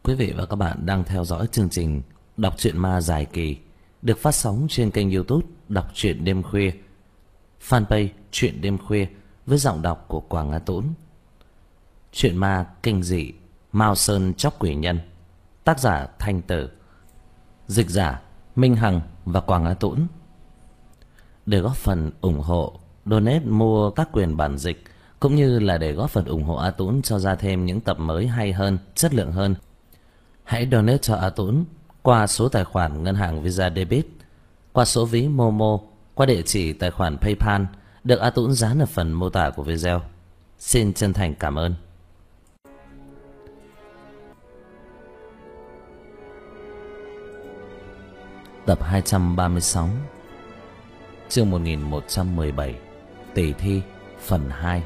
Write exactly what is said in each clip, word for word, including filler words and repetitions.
Quý vị và các bạn đang theo dõi chương trình Đọc truyện ma dài kỳ được phát sóng trên kênh YouTube Đọc truyện đêm khuya, fanpage Truyện đêm khuya với giọng đọc của Quảng Á Tũng. Truyện ma kinh dị Mao Sơn Chóc Quỷ Nhân, tác giả Thanh Tử, dịch giả Minh Hằng và Quảng Á Tũng. Để góp phần ủng hộ, donate mua các quyền bản dịch cũng như là để góp phần ủng hộ A Tũng cho ra thêm những tập mới hay hơn, chất lượng hơn, hãy donate cho A Tũng qua số tài khoản ngân hàng Visa Debit, qua số ví Momo, qua địa chỉ tài khoản PayPal được A Tũng dán ở phần mô tả của video. Xin chân thành cảm ơn. Tập hai trăm ba mươi sáu, chương một nghìn một trăm mười bảy, Tỷ thi phần hai.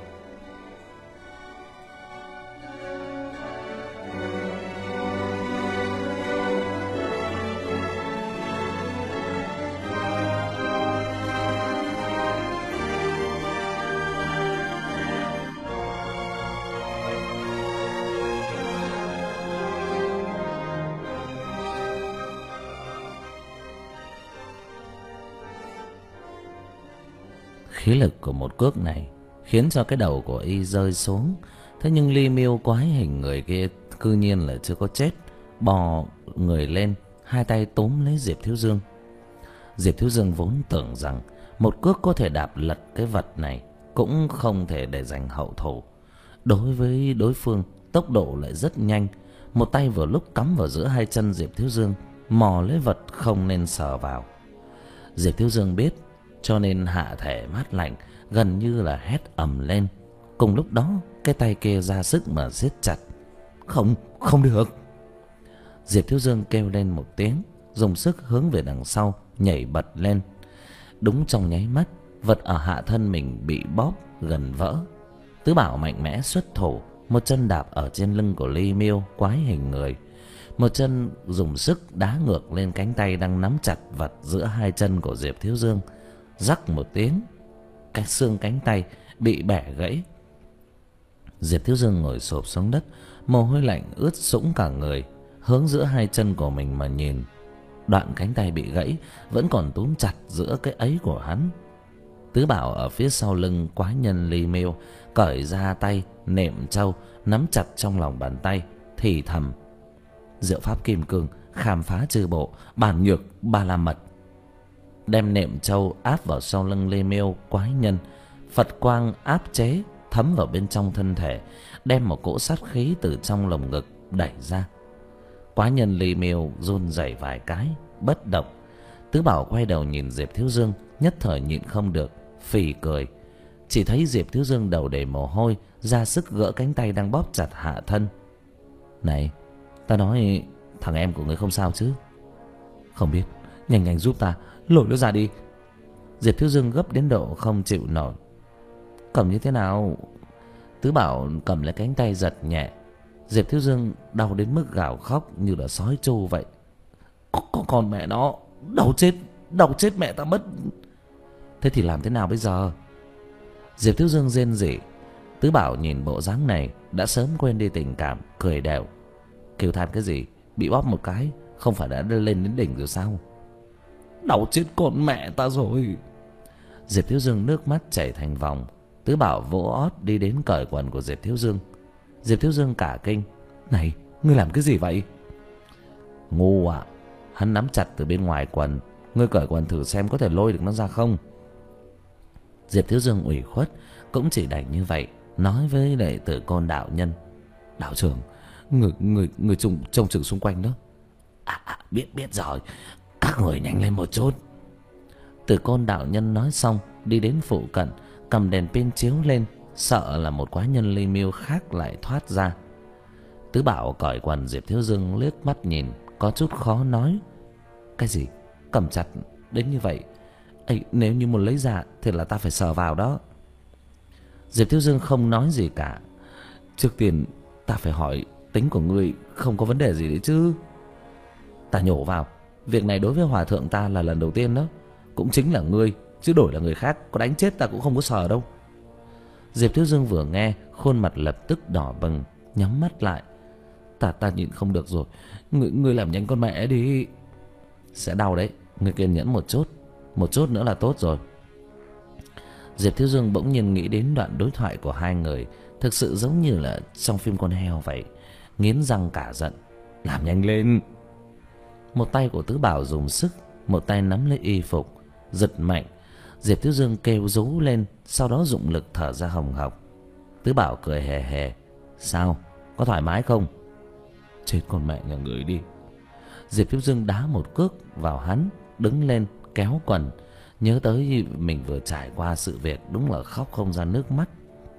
Khí lực của một cước này khiến cho cái đầu của y rơi xuống. Thế nhưng Ly Miêu quái hình người kia cư nhiên là chưa có chết, bò người lên, hai tay túm lấy Diệp Thiếu Dương. Diệp Thiếu Dương vốn tưởng rằng một cước có thể đạp lật cái vật này, cũng không thể để giành hậu thủ. Đối với đối phương, tốc độ lại rất nhanh. Một tay vừa lúc cắm vào giữa hai chân Diệp Thiếu Dương, mò lấy vật không nên sờ vào. Diệp Thiếu Dương biết, cho nên hạ thể mát lạnh, gần như là hét ầm lên. Cùng lúc đó, cái tay kia ra sức mà siết chặt. Không, không được. Diệp Thiếu Dương kêu lên một tiếng, dùng sức hướng về đằng sau, nhảy bật lên. Đúng trong nháy mắt, vật ở hạ thân mình bị bóp gần vỡ. Tứ Bảo mạnh mẽ xuất thủ, một chân đạp ở trên lưng của Ly Miêu quái hình người, một chân dùng sức đá ngược lên cánh tay đang nắm chặt vật giữa hai chân của Diệp Thiếu Dương. Rắc một tiếng, cái xương cánh tay bị bẻ gãy. Diệp Thiếu Dương ngồi xổm xuống đất, mồ hôi lạnh ướt sũng cả người, hướng giữa hai chân của mình mà nhìn. Đoạn cánh tay bị gãy vẫn còn túm chặt giữa cái ấy của hắn. Tứ Bảo ở phía sau lưng quái nhân Ly Miêu cởi ra tay nệm trâu nắm chặt trong lòng bàn tay, thì thầm: Diệu pháp kim cương, khám phá chư bộ, bản nhược ba la mật. Đem nệm trâu áp vào sau lưng Ly Miêu quái nhân, Phật quang áp chế thấm vào bên trong thân thể, đem một cỗ sát khí từ trong lồng ngực đẩy ra. Quái nhân Ly Miêu run rẩy vài cái, bất động. Tứ Bảo quay đầu nhìn Diệp Thiếu Dương, nhất thời nhịn không được, phì cười. Chỉ thấy Diệp Thiếu Dương đầu đầy mồ hôi, ra sức gỡ cánh tay đang bóp chặt hạ thân. Này, ta nói thằng em của ngươi không sao chứ? Không biết, nhanh nhanh giúp ta lôi nó ra đi. Diệp Thiếu Dương gấp đến độ không chịu nổi. Cầm như thế nào? Tứ Bảo cầm lấy cánh tay giật nhẹ. Diệp Thiếu Dương đau đến mức gào khóc như là sói trâu vậy. Con, con mẹ nó, đau chết, đau chết mẹ ta mất. Thế thì làm thế nào bây giờ? Diệp Thiếu Dương rên rỉ. Tứ Bảo nhìn bộ dáng này đã sớm quên đi tình cảm, cười đều. Kêu than cái gì, bị bóp một cái không phải đã lên đến đỉnh rồi sao? Đau chết con mẹ ta rồi. Diệp Thiếu Dương nước mắt chảy thành vòng. Tứ Bảo vỗ ót đi đến cởi quần của Diệp Thiếu Dương. Diệp Thiếu Dương cả kinh. Này, ngươi làm cái gì vậy? Ngu ạ, à, hắn nắm chặt từ bên ngoài quần. Ngươi cởi quần thử xem có thể lôi được nó ra không? Diệp Thiếu Dương ủy khuất, cũng chỉ đành như vậy, nói với đệ tử Côn đạo nhân: Đạo trưởng, người người người trông trông chừng xung quanh đó. À, à biết biết rồi, các người nhanh lên một chút. Tử Côn đạo nhân nói xong, đi đến phụ cận, cầm đèn pin chiếu lên, sợ là một quái nhân Ly Miêu khác lại thoát ra. Tứ Bảo cởi quần Diệp Thiếu Dương liếc mắt nhìn, có chút khó nói. Cái gì? Cầm chặt đến như vậy? Ê, nếu như muốn lấy ra thì là ta phải sờ vào đó. Diệp Thiếu Dương không nói gì cả. Trước tiên ta phải hỏi tính của ngươi không có vấn đề gì đấy chứ? Ta nhổ vào, việc này đối với hòa thượng ta là lần đầu tiên đó. Cũng chính là ngươi, chứ đổi là người khác có đánh chết ta cũng không có sờ đâu. Diệp Thiếu Dương vừa nghe, khuôn mặt lập tức đỏ bừng, nhắm mắt lại. Ta ta nhịn không được rồi. Ngươi, ngươi làm nhanh con mẹ đi. Sẽ đau đấy, ngươi kiên nhẫn một chút. Một chút nữa là tốt rồi. Diệp Thiếu Dương bỗng nhiên nghĩ đến đoạn đối thoại của hai người, thực sự giống như là trong phim con heo vậy. Nghiến răng cả giận. Làm nhanh lên. Một tay của Tứ Bảo dùng sức, một tay nắm lấy y phục, giật mạnh. Diệp Thiếu Dương kêu rú lên, sau đó dụng lực thở ra hồng hộc. Tứ Bảo cười hề hề. Sao, có thoải mái không? Chết con mẹ nhà người đi. Diệp Thiếu Dương đá một cước vào hắn, đứng lên kéo quần. Nhớ tới mình vừa trải qua sự việc, đúng là khóc không ra nước mắt.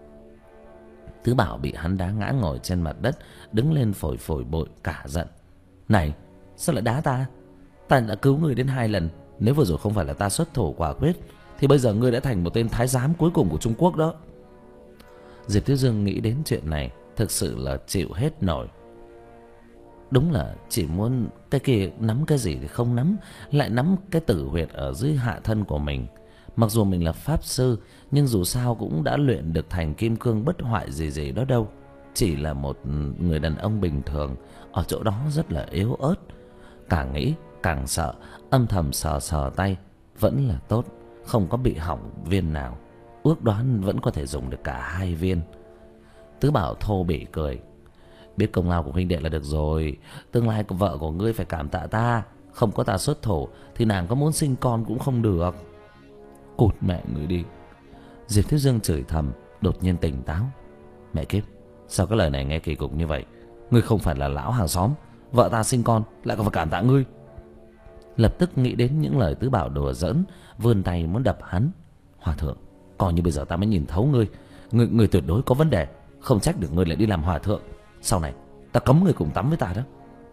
Tứ Bảo bị hắn đá ngã ngồi trên mặt đất, đứng lên phổi phổi bội cả giận. Này, sao lại đá ta? Ta đã cứu ngươi đến hai lần. Nếu vừa rồi không phải là ta xuất thủ quả quyết, thì bây giờ ngươi đã thành một tên thái giám cuối cùng của Trung Quốc đó. Diệp Thiếu Dương nghĩ đến chuyện này, thực sự là chịu hết nổi. Đúng là chỉ muốn cái kia nắm cái gì thì không nắm, lại nắm cái tử huyệt ở dưới hạ thân của mình. Mặc dù mình là pháp sư, nhưng dù sao cũng đã luyện được thành kim cương bất hoại gì gì đó đâu. Chỉ là một người đàn ông bình thường, ở chỗ đó rất là yếu ớt. Càng nghĩ càng sợ, âm thầm sờ sờ tay. Vẫn là tốt, không có bị hỏng viên nào. Ước đoán vẫn có thể dùng được cả hai viên. Tứ Bảo thô bỉ cười. Biết công lao của huynh đệ là được rồi. Tương lai của vợ của ngươi phải cảm tạ ta. Không có ta xuất thủ thì nàng có muốn sinh con cũng không được. Cụt mẹ người đi. Diệp Thiếu Dương chửi thầm, đột nhiên tỉnh táo. Mẹ kiếp, sao cái lời này nghe kỳ cục như vậy? Ngươi không phải là lão hàng xóm, vợ ta sinh con lại còn phải cảm tạ ngươi. Lập tức nghĩ đến những lời Tứ Bảo đùa giỡn, vươn tay muốn đập hắn. Hòa thượng, coi như bây giờ ta mới nhìn thấu ngươi. Ngươi, ngươi tuyệt đối có vấn đề. Không trách được ngươi lại đi làm hòa thượng. Sau này ta cấm ngươi cùng tắm với ta đó.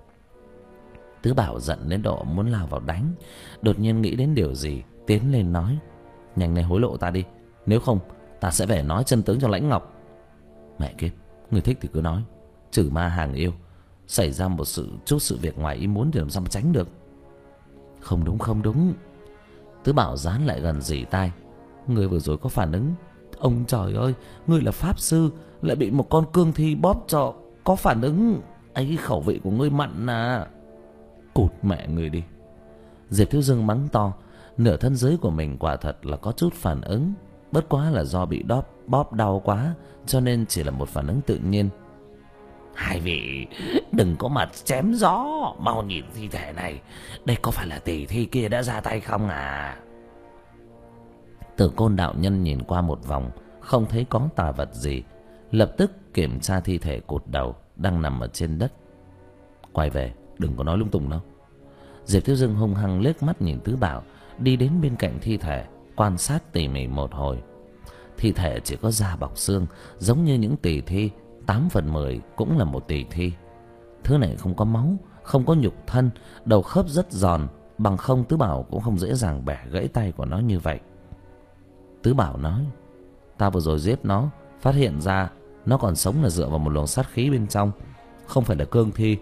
Tứ Bảo giận đến độ muốn lao vào đánh, đột nhiên nghĩ đến điều gì, tiến lên nói. Nhanh lên hối lộ ta đi, nếu không ta sẽ về nói chân tướng cho Lãnh Ngọc. Mẹ kiếp, ngươi thích thì cứ nói. Trừ ma hàng yêu, xảy ra một sự chút sự việc ngoài ý muốn thì làm sao mà tránh được. Không đúng không đúng. Tứ Bảo dán lại gần dì tai. Ngươi vừa rồi có phản ứng. Ông trời ơi, ngươi là pháp sư lại bị một con cương thi bóp cho có phản ứng. Ấy, khẩu vị của ngươi mặn à. Cụt mẹ ngươi đi. Diệp Thiếu Dương mắng to. Nửa thân dưới của mình quả thật là có chút phản ứng, bất quá là do bị đóp bóp đau quá, cho nên chỉ là một phản ứng tự nhiên. Hai vị đừng có mặt chém gió, mau nhìn thi thể này. Đây có phải là tỷ thi kia đã ra tay không à? Tử Côn đạo nhân nhìn qua một vòng, không thấy có tà vật gì, lập tức kiểm tra thi thể cụt đầu đang nằm ở trên đất. Quay về, đừng có nói lung tung đâu. Diệp Thiếu Dương hung hăng liếc mắt nhìn Tứ Bảo, đi đến bên cạnh thi thể, quan sát tỉ mỉ một hồi. Thi thể chỉ có da bọc xương, giống như những tỳ thi, tám phần mười cũng là một tỳ thi. Thứ này không có máu, không có nhục thân, đầu khớp rất giòn, bằng không Tứ Bảo cũng không dễ dàng bẻ gãy tay của nó như vậy. Tứ Bảo nói, ta vừa rồi giết nó, phát hiện ra nó còn sống là dựa vào một luồng sát khí bên trong, không phải là cương thi.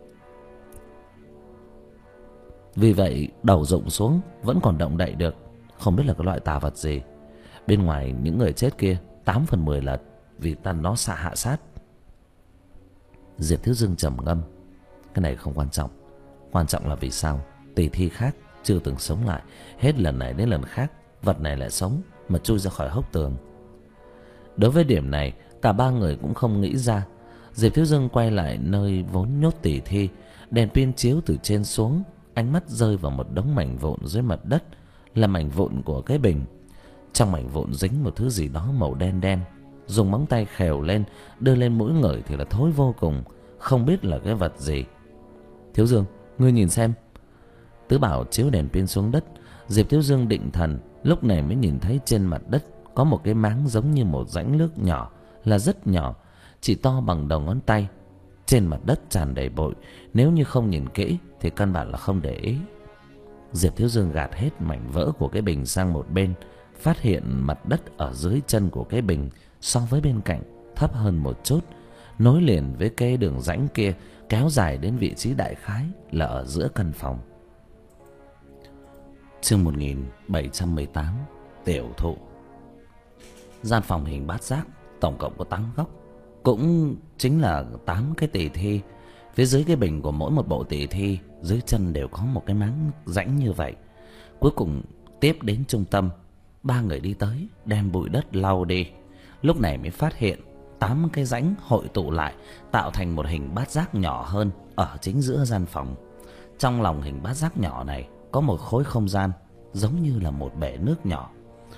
Vì vậy đầu rụng xuống vẫn còn động đậy được, không biết là cái loại tà vật gì. Bên ngoài những người chết kia, tám phần mười là vì ta nó xạ hạ sát. Diệp Thiếu Dương trầm ngâm. Cái này không quan trọng, quan trọng là vì sao tỳ thi khác chưa từng sống lại, hết lần này đến lần khác vật này lại sống mà chui ra khỏi hốc tường. Đối với điểm này, cả ba người cũng không nghĩ ra. Diệp Thiếu Dương quay lại nơi vốn nhốt tỳ thi, đèn pin chiếu từ trên xuống, ánh mắt rơi vào một đống mảnh vụn dưới mặt đất, là mảnh vụn của cái bình. Trong mảnh vụn dính một thứ gì đó màu đen đen, dùng móng tay khều lên, đưa lên mũi ngửi thì là thối vô cùng, không biết là cái vật gì. Thiếu Dương, ngươi nhìn xem. Tứ Bảo chiếu đèn pin xuống đất. Diệp Thiếu Dương định thần, lúc này mới nhìn thấy trên mặt đất có một cái máng giống như một rãnh nước nhỏ, là rất nhỏ, chỉ to bằng đầu ngón tay. Trên mặt đất tràn đầy bụi, nếu như không nhìn kỹ thì căn bản là không để ý. Diệp Thiếu Dương gạt hết mảnh vỡ của cái bình sang một bên, phát hiện mặt đất ở dưới chân của cái bình so với bên cạnh thấp hơn một chút, nối liền với cái đường rãnh kia, kéo dài đến vị trí đại khái là ở giữa căn phòng. Chương một nghìn bảy trăm mười tám, Tiểu Thụ. Gian phòng hình bát giác, tổng cộng có tám góc, cũng chính là tám cái tỳ thi. Phía dưới cái bình của mỗi một bộ tỷ thi, dưới chân đều có một cái máng rãnh như vậy. Cuối cùng tiếp đến trung tâm, ba người đi tới đem bụi đất lau đi. Lúc này mới phát hiện tám cái rãnh hội tụ lại tạo thành một hình bát giác nhỏ hơn ở chính giữa gian phòng. Trong lòng hình bát giác nhỏ này có một khối không gian giống như là một bể nước nhỏ.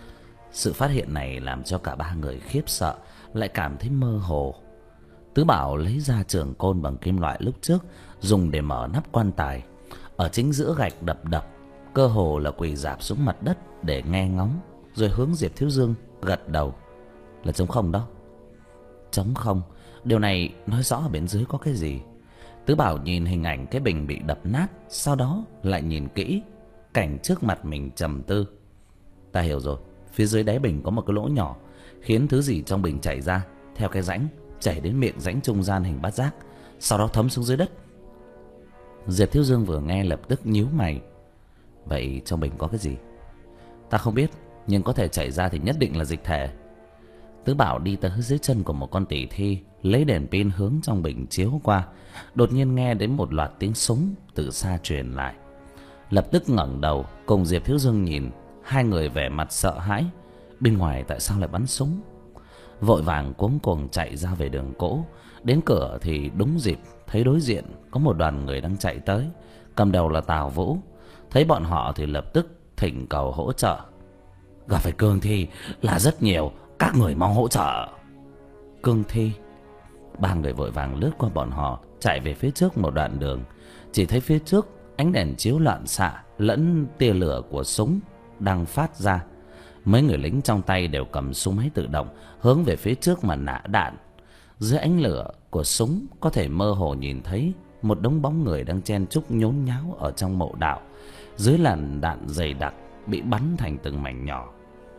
Sự phát hiện này làm cho cả ba người khiếp sợ, lại cảm thấy mơ hồ. Tứ Bảo lấy ra trường côn bằng kim loại lúc trước dùng để mở nắp quan tài. Ở chính giữa gạch đập đập, cơ hồ là quỳ rạp xuống mặt đất để nghe ngóng, rồi hướng Diệp Thiếu Dương gật đầu. Là trống không đó. Trống không. Điều này nói rõ ở bên dưới có cái gì. Tứ Bảo nhìn hình ảnh cái bình bị đập nát, sau đó lại nhìn kỹ cảnh trước mặt mình trầm tư. Ta hiểu rồi. Phía dưới đáy bình có một cái lỗ nhỏ, khiến thứ gì trong bình chảy ra theo cái rãnh, chảy đến miệng rãnh trung gian hình bát giác, sau đó thấm xuống dưới đất. Diệp Thiếu Dương vừa nghe lập tức nhíu mày. Vậy trong bình có cái gì? Ta không biết, nhưng có thể chảy ra thì nhất định là dịch thể. Tứ Bảo đi tới dưới chân của một con tỷ thi, lấy đèn pin hướng trong bình chiếu qua. Đột nhiên nghe đến một loạt tiếng súng từ xa truyền lại. Lập tức ngẩng đầu cùng Diệp Thiếu Dương nhìn. Hai người vẻ mặt sợ hãi. Bên ngoài tại sao lại bắn súng? Vội vàng cuống cuồng chạy ra về đường cũ. Đến cửa thì đúng dịp thấy đối diện có một đoàn người đang chạy tới. Cầm đầu là Tào Vũ. Thấy bọn họ thì lập tức thỉnh cầu hỗ trợ. Gặp phải cương thi là rất nhiều, các người mong hỗ trợ. Cương thi? Ba người vội vàng lướt qua bọn họ, chạy về phía trước một đoạn đường. Chỉ thấy phía trước ánh đèn chiếu loạn xạ lẫn tia lửa của súng đang phát ra. Mấy người lính trong tay đều cầm súng máy tự động hướng về phía trước mà nã đạn. Dưới ánh lửa của súng có thể mơ hồ nhìn thấy một đống bóng người đang chen chúc nhốn nháo ở trong mộ đạo. Dưới làn đạn dày đặc bị bắn thành từng mảnh nhỏ.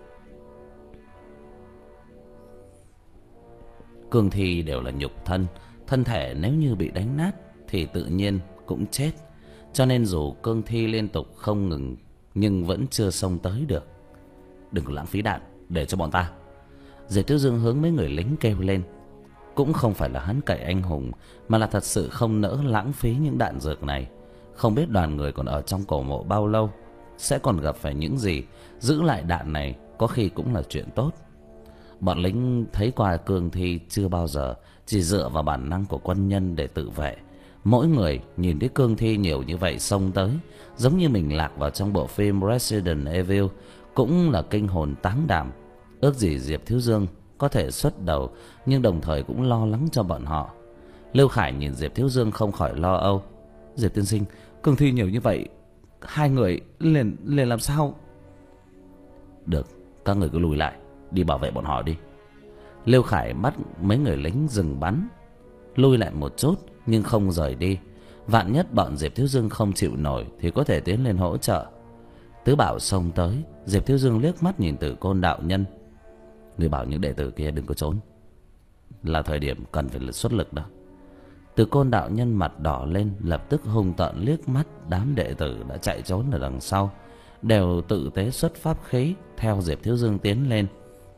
Cương thi đều là nhục thân, thân thể nếu như bị đánh nát thì tự nhiên cũng chết. Cho nên dù cương thi liên tục không ngừng nhưng vẫn chưa xông tới được. Đừng có lãng phí đạn, để cho bọn ta. Diệp Thiếu Dương hướng mấy người lính kêu lên. Cũng không phải là hắn cậy anh hùng, mà là thật sự không nỡ lãng phí những đạn dược này. Không biết đoàn người còn ở trong cổ mộ bao lâu, sẽ còn gặp phải những gì. Giữ lại đạn này có khi cũng là chuyện tốt. Bọn lính thấy qua cương thi chưa bao giờ, chỉ dựa vào bản năng của quân nhân để tự vệ. Mỗi người nhìn thấy cương thi nhiều như vậy xông tới, giống như mình lạc vào trong bộ phim Resident Evil, cũng là kinh hồn táng đảm. Ước gì Diệp Thiếu Dương có thể xuất đầu, nhưng đồng thời cũng lo lắng cho bọn họ. Lưu Khải nhìn Diệp Thiếu Dương không khỏi lo âu. Diệp tiên sinh, cương thi nhiều như vậy, hai người liền liền làm sao? Được, các người cứ lùi lại, đi bảo vệ bọn họ đi. Lưu Khải bắt mấy người lính dừng bắn, lùi lại một chút nhưng không rời đi. Vạn nhất bọn Diệp Thiếu Dương không chịu nổi thì có thể tiến lên hỗ trợ. Tứ Bảo xông tới, Diệp Thiếu Dương liếc mắt nhìn Tử Côn đạo nhân. Người bảo những đệ tử kia đừng có trốn, là thời điểm cần phải xuất lực đó. Tử Côn đạo nhân mặt đỏ lên, lập tức hung tợn liếc mắt đám đệ tử đã chạy trốn ở đằng sau, đều tự tế xuất pháp khí theo Diệp Thiếu Dương tiến lên.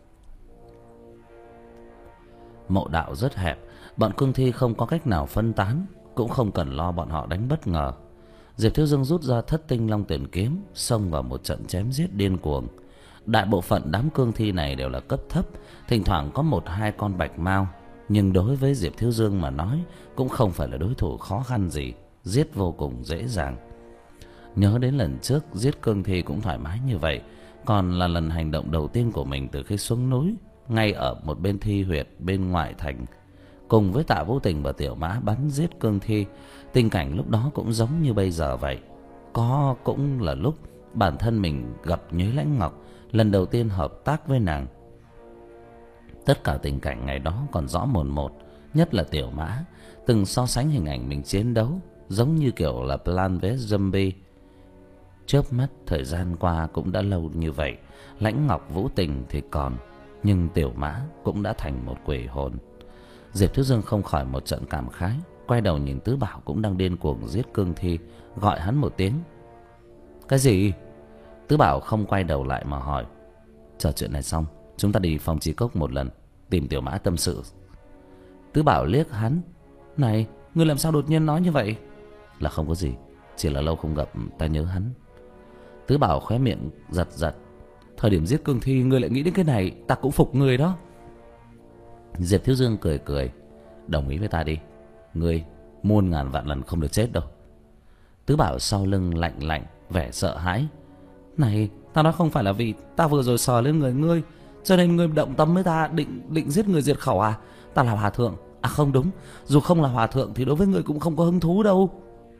Mộ đạo rất hẹp, bọn cương thi không có cách nào phân tán, cũng không cần lo bọn họ đánh bất ngờ. Diệp Thiếu Dương rút ra Thất Tinh Long Tuyển kiếm, xông vào một trận chém giết điên cuồng. Đại bộ phận đám cương thi này đều là cấp thấp, thỉnh thoảng có một hai con bạch mao, nhưng đối với Diệp Thiếu Dương mà nói cũng không phải là đối thủ khó khăn gì, giết vô cùng dễ dàng. Nhớ đến lần trước giết cương thi cũng thoải mái như vậy, còn là lần hành động đầu tiên của mình từ khi xuống núi, ngay ở một bên thi huyệt bên ngoại thành, cùng với Tạ Vũ Tình và Tiểu Mã bắn giết cương thi. Tình cảnh lúc đó cũng giống như bây giờ vậy. Có cũng là lúc bản thân mình gặp Nhuế Lãnh Ngọc, lần đầu tiên hợp tác với nàng. Tất cả tình cảnh ngày đó còn rõ mồn một, nhất là Tiểu Mã từng so sánh hình ảnh mình chiến đấu giống như kiểu là Plant vs Zombie. Chớp mắt thời gian qua cũng đã lâu như vậy, Lãnh Ngọc Vũ Tình thì còn, nhưng Tiểu Mã cũng đã thành một quỷ hồn. Diệp Thiếu Dương không khỏi một trận cảm khái, quay đầu nhìn Tứ Bảo cũng đang điên cuồng giết cương thi, gọi hắn một tiếng. Cái gì? Tứ Bảo không quay đầu lại mà hỏi. Chờ chuyện này xong, chúng ta đi phòng Chí Cốc một lần, tìm Tiểu Mã tâm sự. Tứ Bảo liếc hắn. Này, Ngươi làm sao đột nhiên nói như vậy? Là không có gì, chỉ là lâu không gặp ta nhớ hắn. Tứ Bảo khóe miệng giật giật. Thời điểm giết cương thi ngươi lại nghĩ đến cái này, ta cũng phục ngươi đó. Diệp Thiếu Dương cười cười. Đồng ý với ta đi, ngươi muôn ngàn vạn lần không được chết đâu. Tứ Bảo sau lưng lạnh lạnh, vẻ sợ hãi. Này, ta nói không phải là vì ta vừa rồi sờ lên người ngươi cho nên ngươi động tâm với ta, định định giết người diệt khẩu à? Ta là hòa thượng. À không đúng, dù không là hòa thượng thì đối với ngươi cũng không có hứng thú đâu.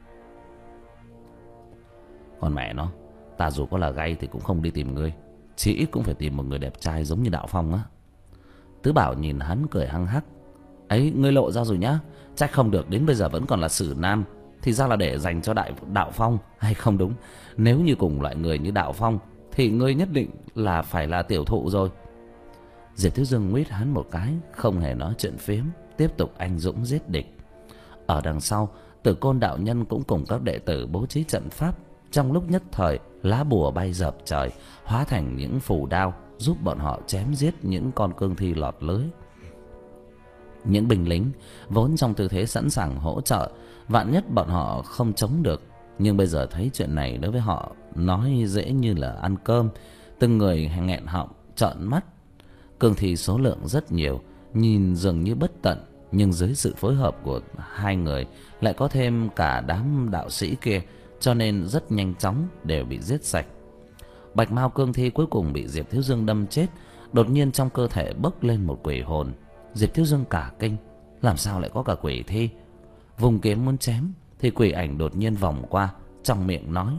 Còn mẹ nó, ta dù có là gay thì cũng không đi tìm ngươi, chỉ ít cũng phải tìm một người đẹp trai giống như Đạo Phong á. Tứ Bảo nhìn hắn cười hăng hắc. Ấy, ngươi lộ ra rồi nhá. Trách không được đến bây giờ vẫn còn là xử nam, thì ra là để dành cho đại Đạo Phong. Hay không đúng, nếu như cùng loại người như Đạo Phong thì ngươi nhất định là phải là tiểu thụ rồi. Diệp Thiếu Dương nguyết hắn một cái, không hề nói chuyện phiếm, tiếp tục anh dũng giết địch. Ở đằng sau, Tử Côn đạo nhân cũng cùng các đệ tử bố trí trận pháp. Trong lúc nhất thời, lá bùa bay dập trời, hóa thành những phù đao giúp bọn họ chém giết những con cương thi lọt lưới. Những binh lính vốn trong tư thế sẵn sàng hỗ trợ, vạn nhất bọn họ không chống được, nhưng bây giờ thấy chuyện này đối với họ nói dễ như là ăn cơm. Từng người nghẹn họng trợn mắt. Cương thi số lượng rất nhiều, nhìn dường như bất tận, nhưng dưới sự phối hợp của hai người lại có thêm cả đám đạo sĩ kia, cho nên rất nhanh chóng đều bị giết sạch. Bạch Mao cương thi cuối cùng bị Diệp Thiếu Dương đâm chết. Đột nhiên trong cơ thể bốc lên một quỷ hồn. Diệp Thiếu Dương cả kinh, làm sao lại có cả quỷ thi? Vùng kiếm muốn chém thì quỷ ảnh đột nhiên vòng qua, trong miệng nói: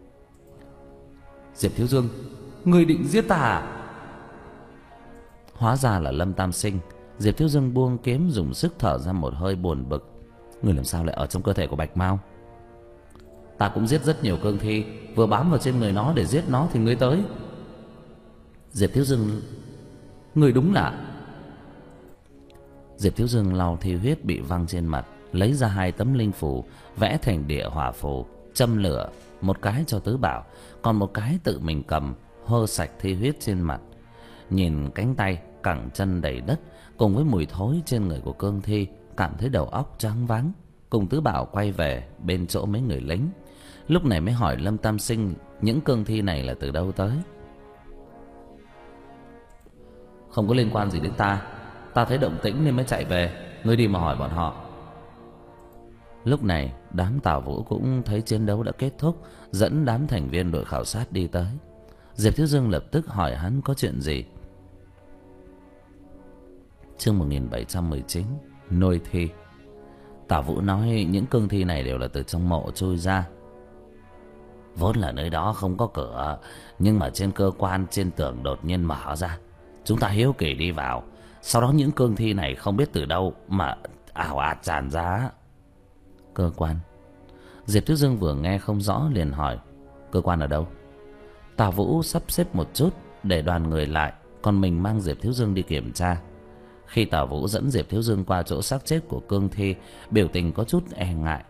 Diệp Thiếu Dương, ngươi định giết ta à? Hóa ra là Lâm Tam Sinh. Diệp Thiếu Dương buông kiếm, dùng sức thở ra một hơi buồn bực. Ngươi làm sao lại ở trong cơ thể của Bạch Mao? Ta cũng giết rất nhiều cương thi, vừa bám vào trên người nó để giết nó thì ngươi tới. Diệp Thiếu Dương, ngươi đúng là... Diệp Thiếu Dương lau thi huyết bị văng trên mặt, lấy ra hai tấm linh phù, vẽ thành địa hỏa phù, châm lửa, một cái cho Tứ Bảo, còn một cái tự mình cầm, hơ sạch thi huyết trên mặt. Nhìn cánh tay, cẳng chân đầy đất, cùng với mùi thối trên người của cương thi, cảm thấy đầu óc choáng váng. Cùng Tứ Bảo quay về bên chỗ mấy người lính. Lúc này mới hỏi Lâm Tam Sinh những cương thi này là từ đâu tới. Không có liên quan gì đến ta, ta thấy động tĩnh nên mới chạy về, ngươi đi mà hỏi bọn họ. Lúc này đám Tào Vũ cũng thấy chiến đấu đã kết thúc, dẫn đám thành viên đội khảo sát đi tới. Diệp Thiếu Dương lập tức hỏi hắn có chuyện gì. Chương một nghìn bảy trăm mười chín, Nuôi thi. Tào Vũ nói những cương thi này đều là từ trong mộ chui ra. Vốn là nơi đó không có cửa, nhưng mà trên cơ quan trên tường đột nhiên mở ra. Chúng ta hiếu kỳ đi vào, sau đó những cương thi này không biết từ đâu mà ảo ạt tràn ra. Cơ quan? Diệp Thiếu Dương vừa nghe không rõ liền hỏi: cơ quan ở đâu? Tào Vũ sắp xếp một chút để đoàn người lại, còn mình mang Diệp Thiếu Dương đi kiểm tra. Khi Tào Vũ dẫn Diệp Thiếu Dương qua chỗ xác chết của cương thi, biểu tình có chút e ngại.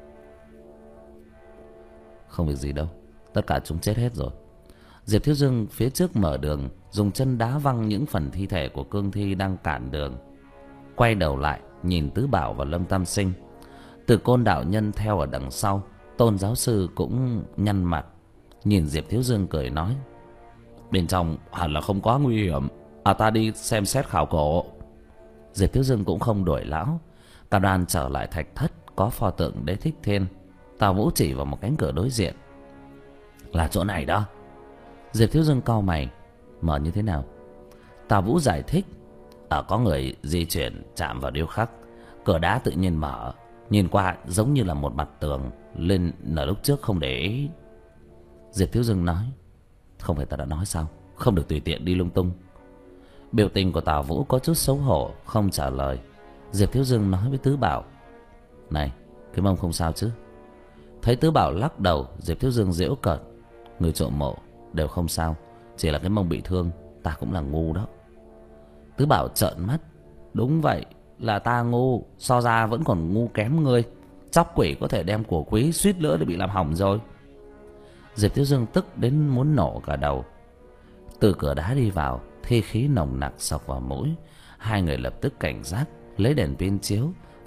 Không việc gì đâu, tất cả chúng chết hết rồi. Diệp Thiếu Dương phía trước mở đường, dùng chân đá văng những phần thi thể của cương thi đang cản đường. Quay đầu lại nhìn Tứ Bảo và Lâm Tam Sinh. Từ Côn đạo nhân theo ở đằng sau. Tôn giáo sư cũng nhăn mặt, nhìn Diệp Thiếu Dương cười nói: bên trong hẳn là không quá nguy hiểm, à ta đi xem xét khảo cổ. Diệp Thiếu Dương cũng không đuổi lão. Cả đoàn trở lại thạch thất có pho tượng Đế Thích Thiên. Tào Vũ chỉ vào một cánh cửa đối diện: là chỗ này đó. Diệp Thiếu Dương cau mày: mở như thế nào? Tào Vũ giải thích: ở có người di chuyển chạm vào điêu khắc, cửa đá tự nhiên mở, nhìn qua giống như là một mặt tường lên, là lúc trước không để ý. Diệp Thiếu Dương nói: không phải ta đã nói sao, không được tùy tiện đi lung tung. Biểu tình của Tào Vũ có chút xấu hổ, không trả lời. Diệp Thiếu Dương nói với Tứ Bảo: này, cái mông không sao chứ? Thấy Tứ Bảo lắc đầu, Diệp Thiếu Dương giễu cợt: người trộm mộ đều không sao, chỉ là cái mông bị thương, ta cũng là ngu đó. Tứ Bảo trợn mắt: đúng vậy, là ta ngu, so ra vẫn còn ngu kém ngươi. Chóc quỷ có thể đem của quý, suýt nữa để bị làm hỏng rồi. Diệp Thiếu Dương tức đến muốn nổ cả đầu. Từ cửa đá đi vào, thi khí nồng nặc xộc vào mũi. Hai người lập tức cảnh giác, lấy đèn pin chiếu,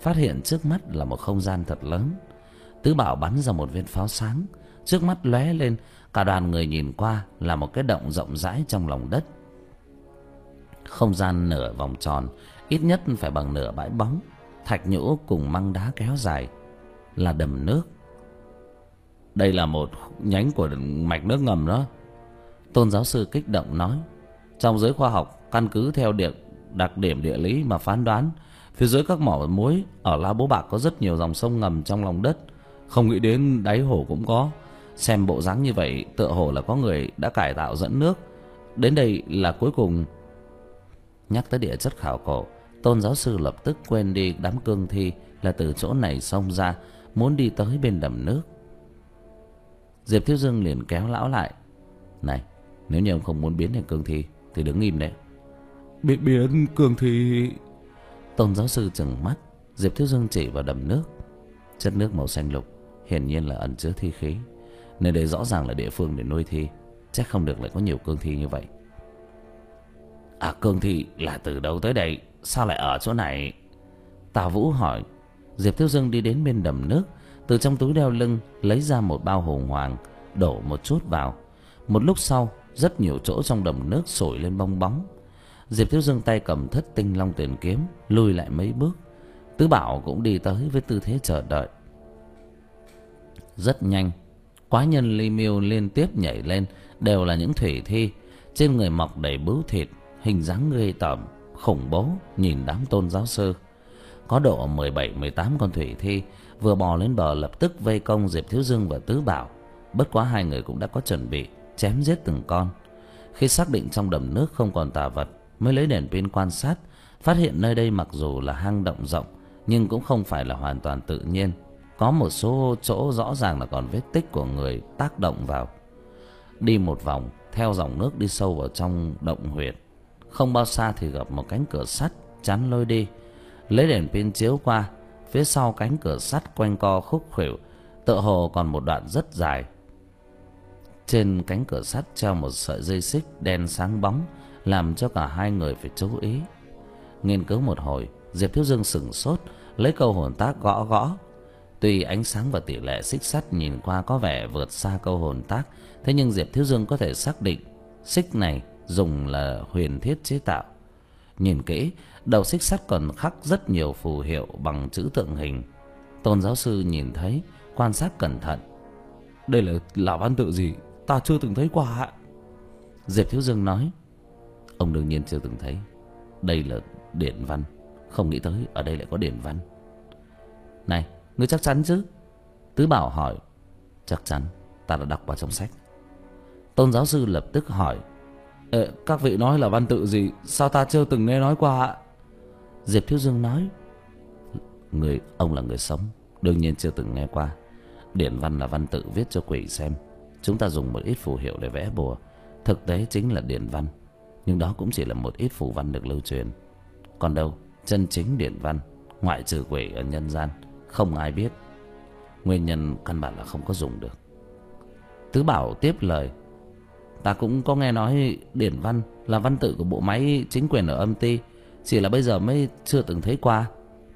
phát hiện trước mắt là một không gian thật lớn. Tứ Bảo bắn ra một viên pháo sáng, trước mắt lóe lên, cả đoàn người nhìn qua là một cái động rộng rãi trong lòng đất. Không gian nửa vòng tròn, ít nhất phải bằng nửa bãi bóng, thạch nhũ cùng măng đá kéo dài, là đầm nước. Đây là một nhánh của mạch nước ngầm đó. Tôn giáo sư kích động nói. Trong giới khoa học, căn cứ theo địa, đặc điểm địa lý mà phán đoán, phía dưới các mỏ muối ở La Bố Bạc có rất nhiều dòng sông ngầm trong lòng đất. Không nghĩ đến đáy hồ cũng có. Xem bộ dáng như vậy, tựa hồ là có người đã cải tạo dẫn nước đến đây là cuối cùng. Nhắc tới địa chất khảo cổ, Tôn giáo sư lập tức quên đi đám cương thi là từ chỗ này xông ra, muốn đi tới bên đầm nước. Diệp Thiếu Dương liền kéo lão lại. Này, nếu như ông không muốn biến thành cương thi thì đứng im đấy. Biến biến cương thi? Tôn giáo sư trừng mắt. Diệp Thiếu Dương chỉ vào đầm nước. Chất nước màu xanh lục, hiển nhiên là ẩn chứa thi khí, nên đây rõ ràng là địa phương để nuôi thi. Chắc không được lại có nhiều cương thi như vậy. À, cương thi là từ đâu tới đây? Sao lại ở chỗ này? Tào Vũ hỏi. Diệp Thiếu Dương đi đến bên đầm nước, từ trong túi đeo lưng lấy ra một bao hồ hoàng, đổ một chút vào. Một lúc sau, rất nhiều chỗ trong đầm nước sổi lên bong bóng. Diệp Thiếu Dương tay cầm Thất Tinh Long Tiền kiếm, lùi lại mấy bước. Tứ Bảo cũng đi tới với tư thế chờ đợi. Rất nhanh, quái nhân Ly Miêu liên tiếp nhảy lên, đều là những thủy thi, trên người mọc đầy bướu thịt, hình dáng ghê tởm, khủng bố. Nhìn đám Tôn giáo sư, có độ mười bảy mười tám con thủy thi vừa bò lên bờ lập tức vây công Diệp Thiếu Dương và Tứ Bảo. Bất quá hai người cũng đã có chuẩn bị, chém giết từng con. Khi xác định trong đầm nước không còn tà vật, mới lấy đèn pin quan sát, phát hiện nơi đây mặc dù là hang động rộng nhưng cũng không phải là hoàn toàn tự nhiên. Có một số chỗ rõ ràng là còn vết tích của người tác động vào. Đi một vòng theo dòng nước đi sâu vào trong động huyệt, không bao xa thì gặp một cánh cửa sắt chắn lối đi. Lấy đèn pin chiếu qua, phía sau cánh cửa sắt quanh co khúc khuỷu, tựa hồ còn một đoạn rất dài. Trên cánh cửa sắt treo một sợi dây xích đen sáng bóng, làm cho cả hai người phải chú ý. Nghiên cứu một hồi, Diệp Thiếu Dương sửng sốt, lấy câu hồn tác gõ gõ. Tuy ánh sáng và tỷ lệ xích sắt nhìn qua có vẻ vượt xa câu hồn tác, thế nhưng Diệp Thiếu Dương có thể xác định xích này dùng là huyền thiết chế tạo. Nhìn kỹ, đầu xích sắt còn khắc rất nhiều phù hiệu bằng chữ tượng hình. Tôn giáo sư nhìn thấy, quan sát cẩn thận. Đây là là văn tự gì? Ta chưa từng thấy qua ạ. Diệp Thiếu Dương nói. Ông đương nhiên chưa từng thấy. Đây là điển văn. Không nghĩ tới ở đây lại có điển văn. Này, ngươi chắc chắn chứ? Tứ Bảo hỏi. Chắc chắn, ta đã đọc vào trong sách. Tôn giáo sư lập tức hỏi. Ê, các vị nói là văn tự gì? Sao ta chưa từng nghe nói qua ạ? Diệp Thiếu Dương nói. Người, ông là người sống, đương nhiên chưa từng nghe qua. Điển văn là văn tự viết cho quỷ xem. Chúng ta dùng một ít phù hiệu để vẽ bùa, thực tế chính là điển văn. Nhưng đó cũng chỉ là một ít phù văn được lưu truyền. Còn đâu, chân chính điển văn, ngoại trừ quỷ ở nhân gian, không ai biết. Nguyên nhân căn bản là không có dùng được. Tứ Bảo tiếp lời. Ta cũng có nghe nói điển văn là văn tự của bộ máy chính quyền ở âm ty, chỉ là bây giờ mới chưa từng thấy qua.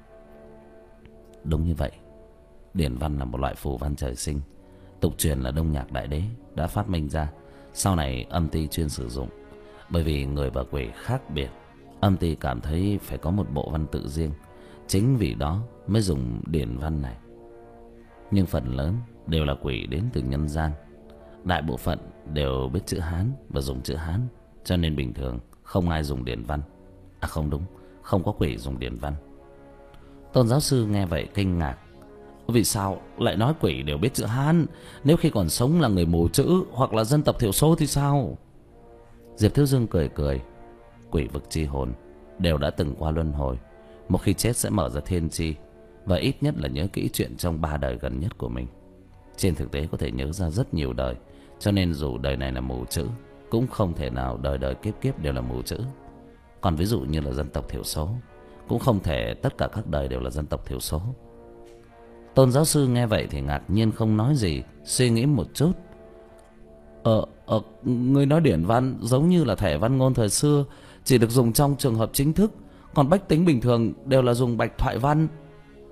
Đúng như vậy. Điển văn là một loại phù văn trời sinh, tục truyền là Đông Nhạc Đại Đế đã phát minh ra, sau này âm ty chuyên sử dụng. Bởi vì người và quỷ khác biệt, âm ty cảm thấy phải có một bộ văn tự riêng, chính vì đó mới dùng điển văn này. Nhưng phần lớn đều là quỷ đến từ nhân gian, đại bộ phận đều biết chữ Hán và dùng chữ Hán, cho nên bình thường không ai dùng điển văn. À không đúng, không có quỷ dùng điển văn. Tôn giáo sư nghe vậy kinh ngạc. Vì sao lại nói quỷ đều biết chữ Hán? Nếu khi còn sống là người mù chữ hoặc là dân tộc thiểu số thì sao? Diệp Thiếu Dương cười cười. Quỷ vực chi hồn đều đã từng qua luân hồi, một khi chết sẽ mở ra thiên chi, và ít nhất là nhớ kỹ chuyện trong ba đời gần nhất của mình. Trên thực tế có thể nhớ ra rất nhiều đời, cho nên dù đời này là mù chữ, cũng không thể nào đời đời kiếp kiếp đều là mù chữ. Còn ví dụ như là dân tộc thiểu số, cũng không thể tất cả các đời đều là dân tộc thiểu số. Tôn giáo sư nghe vậy thì ngạc nhiên không nói gì, suy nghĩ một chút. Ờ, ờ, người nói điển văn giống như là thẻ văn ngôn thời xưa, chỉ được dùng trong trường hợp chính thức, còn bách tính bình thường đều là dùng bạch thoại văn.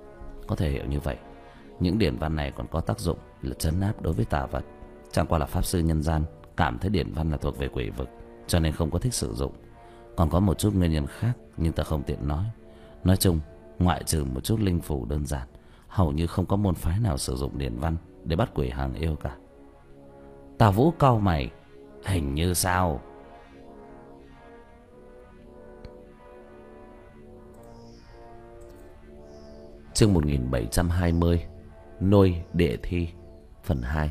Có thể hiểu như vậy, những điển văn này còn có tác dụng là trấn áp đối với tà vật. Chẳng qua là pháp sư nhân gian cảm thấy điển văn là thuộc về quỷ vực, cho nên không có thích sử dụng. Còn có một chút nguyên nhân khác nhưng ta không tiện nói. Nói chung, ngoại trừ một chút linh phủ đơn giản, hầu như không có môn phái nào sử dụng điển văn để bắt quỷ hàng yêu cả. Tào Vũ cau mày. Hình như sao? Chương một nghìn bảy trăm hai mươi. Nôi địa thi phần hai.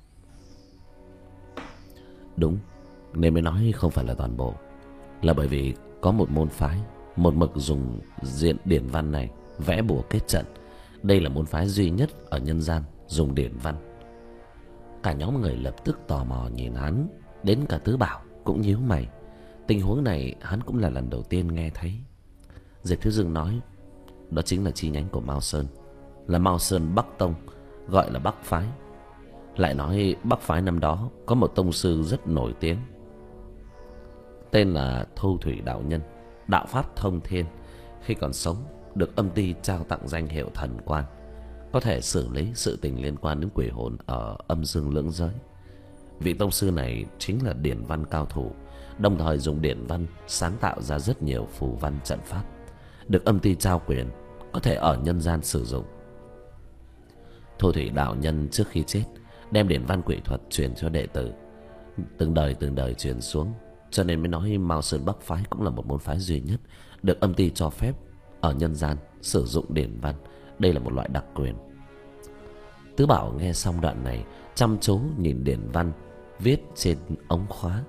Đúng, nên mới nói không phải là toàn bộ, là bởi vì có một môn phái một mực dùng diện điển văn này vẽ bùa kết trận. Đây là môn phái duy nhất ở nhân gian dùng điển văn. Cả nhóm người lập tức tò mò nhìn hắn, đến cả Tứ Bảo cũng nhíu mày. Tình huống này hắn cũng là lần đầu tiên nghe thấy. Diệp Thiếu Dương nói, đó chính là chi nhánh của Mao Sơn, là Mao Sơn Bắc Tông, gọi là Bắc Phái. Lại nói Bắc Phái năm đó có một tông sư rất nổi tiếng, tên là Thu Thủy Đạo Nhân, đạo pháp thông thiên. Khi còn sống được âm ty trao tặng danh hiệu thần quan, có thể xử lý sự tình liên quan đến quỷ hồn ở âm dương lưỡng giới. Vị tông sư này chính là điển văn cao thủ, đồng thời dùng điển văn sáng tạo ra rất nhiều phù văn trận pháp, được âm ty trao quyền có thể ở nhân gian sử dụng. Thu Thủy Đạo Nhân trước khi chết đem điển văn quỷ thuật truyền cho đệ tử, từng đời từng đời truyền xuống, cho nên mới nói Mao Sơn Bắc Phái cũng là một môn phái duy nhất được âm ty cho phép ở nhân gian sử dụng điển văn. Đây là một loại đặc quyền. Tứ Bảo nghe xong đoạn này, chăm chú nhìn điển văn viết trên ống khóa.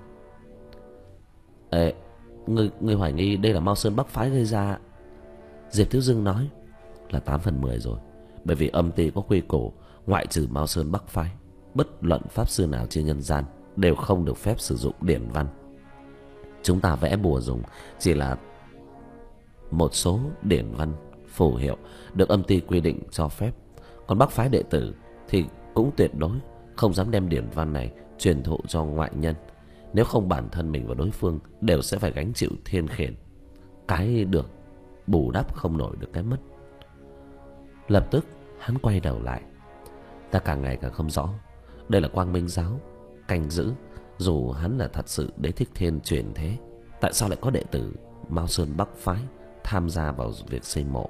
Ê, người, người hoài nghi đây là Mao Sơn Bắc Phái gây ra? Diệp Thiếu Dương nói, là tám phần mười rồi. Bởi vì âm ty có quy củ, ngoại trừ Mao Sơn Bắc Phái, bất luận pháp sư nào trên nhân gian đều không được phép sử dụng điển văn. Chúng ta vẽ bùa dùng chỉ là một số điển văn phù hiệu được âm ty quy định cho phép. Còn Bắc Phái đệ tử thì cũng tuyệt đối không dám đem điển văn này truyền thụ cho ngoại nhân. Nếu không, bản thân mình và đối phương đều sẽ phải gánh chịu thiên khiển. Cái được bù đắp không nổi được cái mất. Lập tức hắn quay đầu lại. Ta càng ngày càng không rõ, đây là Quang Minh giáo canh giữ. Dù hắn là thật sự Đế Thích Thiên truyền thế, tại sao lại có đệ tử Mao Sơn Bắc Phái tham gia vào việc xây mộ?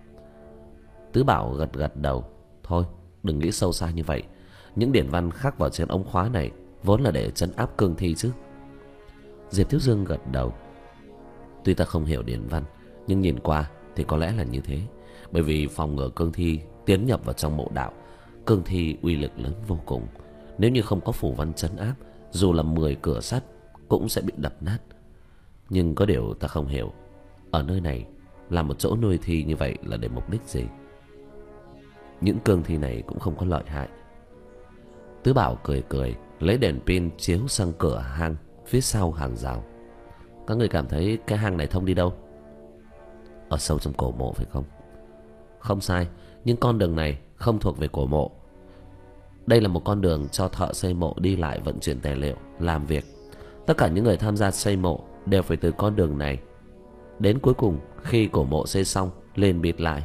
Tứ Bảo gật gật đầu. Thôi, đừng nghĩ sâu xa như vậy. Những điển văn khắc vào trên ống khóa này vốn là để trấn áp cương thi chứ. Diệp Thiếu Dương gật đầu. Tuy ta không hiểu điển văn, nhưng nhìn qua thì có lẽ là như thế. Bởi vì phòng ngừa cương thi tiến nhập vào trong mộ đạo, cương thi uy lực lớn vô cùng. Nếu như không có phù văn trấn áp, dù là mười cửa sắt cũng sẽ bị đập nát. Nhưng có điều ta không hiểu, ở nơi này là một chỗ nuôi thi như vậy là để mục đích gì? Những cương thi này cũng không có lợi hại. Tứ Bảo cười cười, lấy đèn pin chiếu sang cửa hang phía sau hàng rào. Các người cảm thấy cái hang này thông đi đâu? Ở sâu trong cổ mộ phải không? Không sai, nhưng con đường này không thuộc về cổ mộ. Đây là một con đường cho thợ xây mộ đi lại, vận chuyển tài liệu, làm việc. Tất cả những người tham gia xây mộ đều phải từ con đường này. Đến cuối cùng, khi cổ mộ xây xong, lên bịt lại.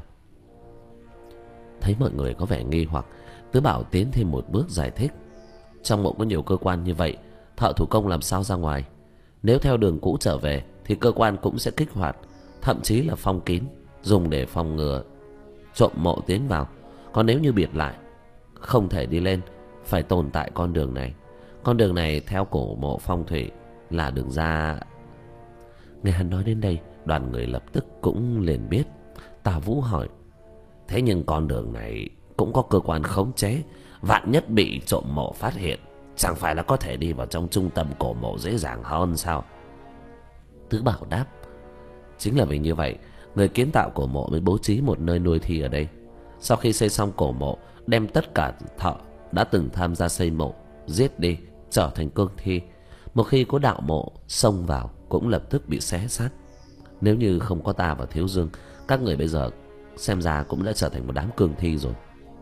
Thấy mọi người có vẻ nghi hoặc, Tứ Bảo tiến thêm một bước giải thích. Trong mộ có nhiều cơ quan như vậy, thợ thủ công làm sao ra ngoài? Nếu theo đường cũ trở về thì cơ quan cũng sẽ kích hoạt, thậm chí là phong kín, dùng để phòng ngừa trộm mộ tiến vào. Còn nếu như bịt lại, không thể đi lên, phải tồn tại con đường này. Con đường này theo cổ mộ phong thủy là đường ra. Nghe hắn nói đến đây, đoàn người lập tức cũng liền biết. Tào Vũ hỏi, thế nhưng con đường này cũng có cơ quan khống chế, vạn nhất bị trộm mộ phát hiện, chẳng phải là có thể đi vào trong trung tâm cổ mộ dễ dàng hơn sao? Tứ Bảo đáp, chính là vì như vậy, người kiến tạo cổ mộ mới bố trí một nơi nuôi thi ở đây. Sau khi xây xong cổ mộ, đem tất cả thợ đã từng tham gia xây mộ giết đi, trở thành cương thi. Một khi có đạo mộ xông vào cũng lập tức bị xé xác. Nếu như không có ta và Thiếu Dương, các người bây giờ xem ra cũng đã trở thành một đám cương thi rồi.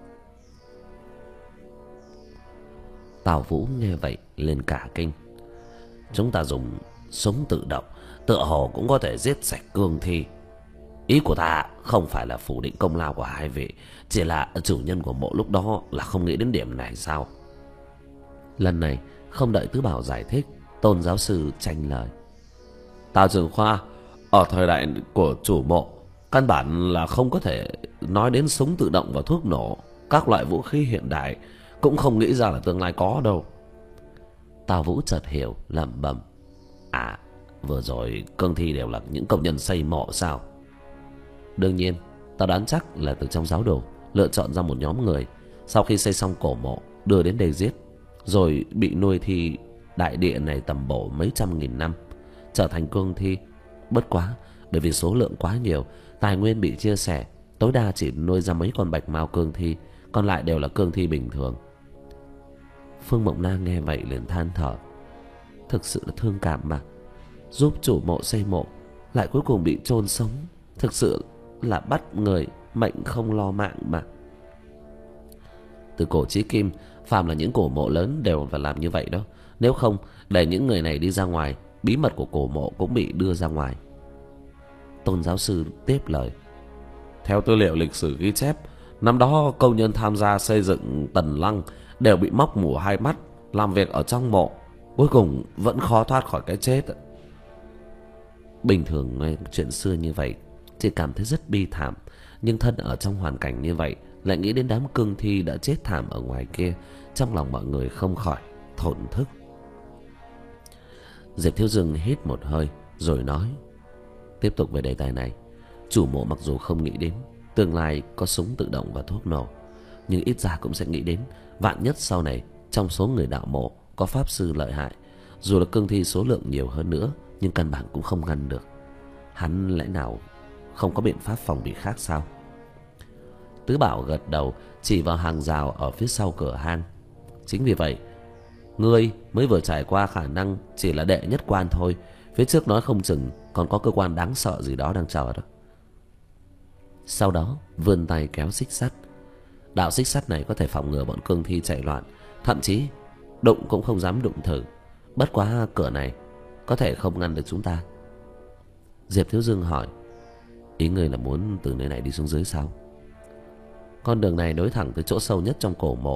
Tào Vũ nghe vậy lên cả kinh. Chúng ta dùng súng tự động, tựa hồ cũng có thể giết sạch cương thi. Ý của ta không phải là phủ định công lao của hai vị, chỉ là chủ nhân của mộ lúc đó là không nghĩ đến điểm này sao? Lần này không đợi Tứ Bảo giải thích, Tôn giáo sư tranh lời. Tào Trường Khoa, ở thời đại của chủ mộ, căn bản là không có thể nói đến súng tự động và thuốc nổ. Các loại vũ khí hiện đại cũng không nghĩ ra là tương lai có đâu. Tào Vũ chợt hiểu, lẩm bẩm. À, vừa rồi cương thi đều là những công nhân xây mộ sao? Đương nhiên, ta đoán chắc là từ trong giáo đồ lựa chọn ra một nhóm người, sau khi xây xong cổ mộ đưa đến đây giết, rồi bị nuôi thi đại địa này tầm bổ mấy trăm nghìn năm, trở thành cương thi. Bất quá, bởi vì số lượng quá nhiều, tài nguyên bị chia sẻ, tối đa chỉ nuôi ra mấy con bạch mao cương thi, còn lại đều là cương thi bình thường. Phương Mộng Na nghe vậy liền than thở. Thực sự là thương cảm mà, giúp chủ mộ xây mộ lại cuối cùng bị chôn sống, thực sự là bắt người mệnh không lo mạng mà. Từ cổ chí kim, phàm là những cổ mộ lớn đều phải làm như vậy đó. Nếu không, để những người này đi ra ngoài, bí mật của cổ mộ cũng bị đưa ra ngoài. Tôn giáo sư tiếp lời. Theo tư liệu lịch sử ghi chép, năm đó công nhân tham gia xây dựng tần lăng đều bị móc mù hai mắt, làm việc ở trong mộ, cuối cùng vẫn khó thoát khỏi cái chết. Bình thường nghe chuyện xưa như vậy chỉ cảm thấy rất bi thảm, nhưng thân ở trong hoàn cảnh như vậy lại nghĩ đến đám cương thi đã chết thảm ở ngoài kia, trong lòng mọi người không khỏi thổn thức. Diệp Thiếu Dương hít một hơi rồi nói. Tiếp tục về đề tài này, chủ mộ mặc dù không nghĩ đến tương lai có súng tự động và thuốc nổ, nhưng ít ra cũng sẽ nghĩ đến vạn nhất sau này trong số người đạo mộ có pháp sư lợi hại, dù là cương thi số lượng nhiều hơn nữa nhưng căn bản cũng không ngăn được. Hắn lẽ nào không có biện pháp phòng bị khác sao? Tứ Bảo gật đầu, chỉ vào hàng rào ở phía sau cửa hang. Chính vì vậy, ngươi mới vừa trải qua khả năng chỉ là đệ nhất quan thôi, phía trước nói không chừng còn có cơ quan đáng sợ gì đó đang chờ đó. Sau đó vươn tay kéo xích sắt. Đạo xích sắt này có thể phòng ngừa bọn cương thi chạy loạn, thậm chí đụng cũng không dám đụng thử. Bất quá cửa này có thể không ngăn được chúng ta. Diệp Thiếu Dương hỏi. Ý ngươi là muốn từ nơi này đi xuống dưới sao? Con đường này nối thẳng tới chỗ sâu nhất trong cổ mộ.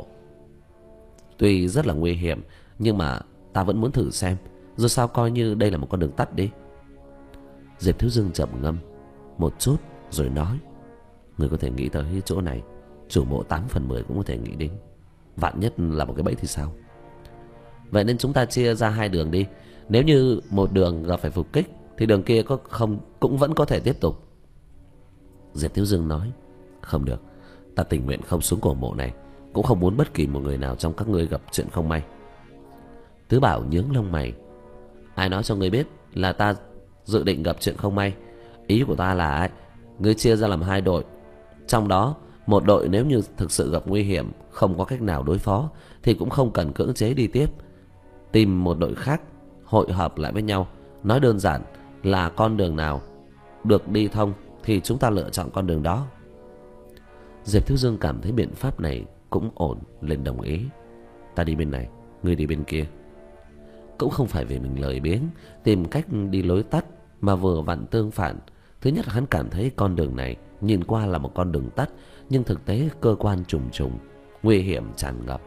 Tuy rất là nguy hiểm, nhưng mà ta vẫn muốn thử xem. Dù sao coi như đây là một con đường tắt đi. Diệp Thiếu Dương trầm ngâm một chút rồi nói. Người có thể nghĩ tới chỗ này, chủ mộ tám phần mười cũng có thể nghĩ đến. Vạn nhất là một cái bẫy thì sao? Vậy nên chúng ta chia ra hai đường đi. Nếu như một đường gặp phải phục kích thì đường kia có không cũng vẫn có thể tiếp tục. Diệp Thiếu Dương nói. Không được, ta tình nguyện không xuống cổ mộ này, cũng không muốn bất kỳ một người nào trong các ngươi gặp chuyện không may. Tứ Bảo nhướng lông mày. Ai nói cho ngươi biết là ta dự định gặp chuyện không may? Ý của ta là ấy, ngươi chia ra làm hai đội. Trong đó một đội nếu như thực sự gặp nguy hiểm, không có cách nào đối phó, thì cũng không cần cưỡng chế đi tiếp. Tìm một đội khác hội hợp lại với nhau. Nói đơn giản là con đường nào được đi thông thì chúng ta lựa chọn con đường đó. Diệp Thiếu Dương cảm thấy biện pháp này cũng ổn, liền đồng ý. Ta đi bên này, ngươi đi bên kia. Cũng không phải vì mình lười biếng tìm cách đi lối tắt, mà vừa vặn tương phản. Thứ nhất, hắn cảm thấy con đường này nhìn qua là một con đường tắt, nhưng thực tế cơ quan trùng trùng, nguy hiểm tràn ngập.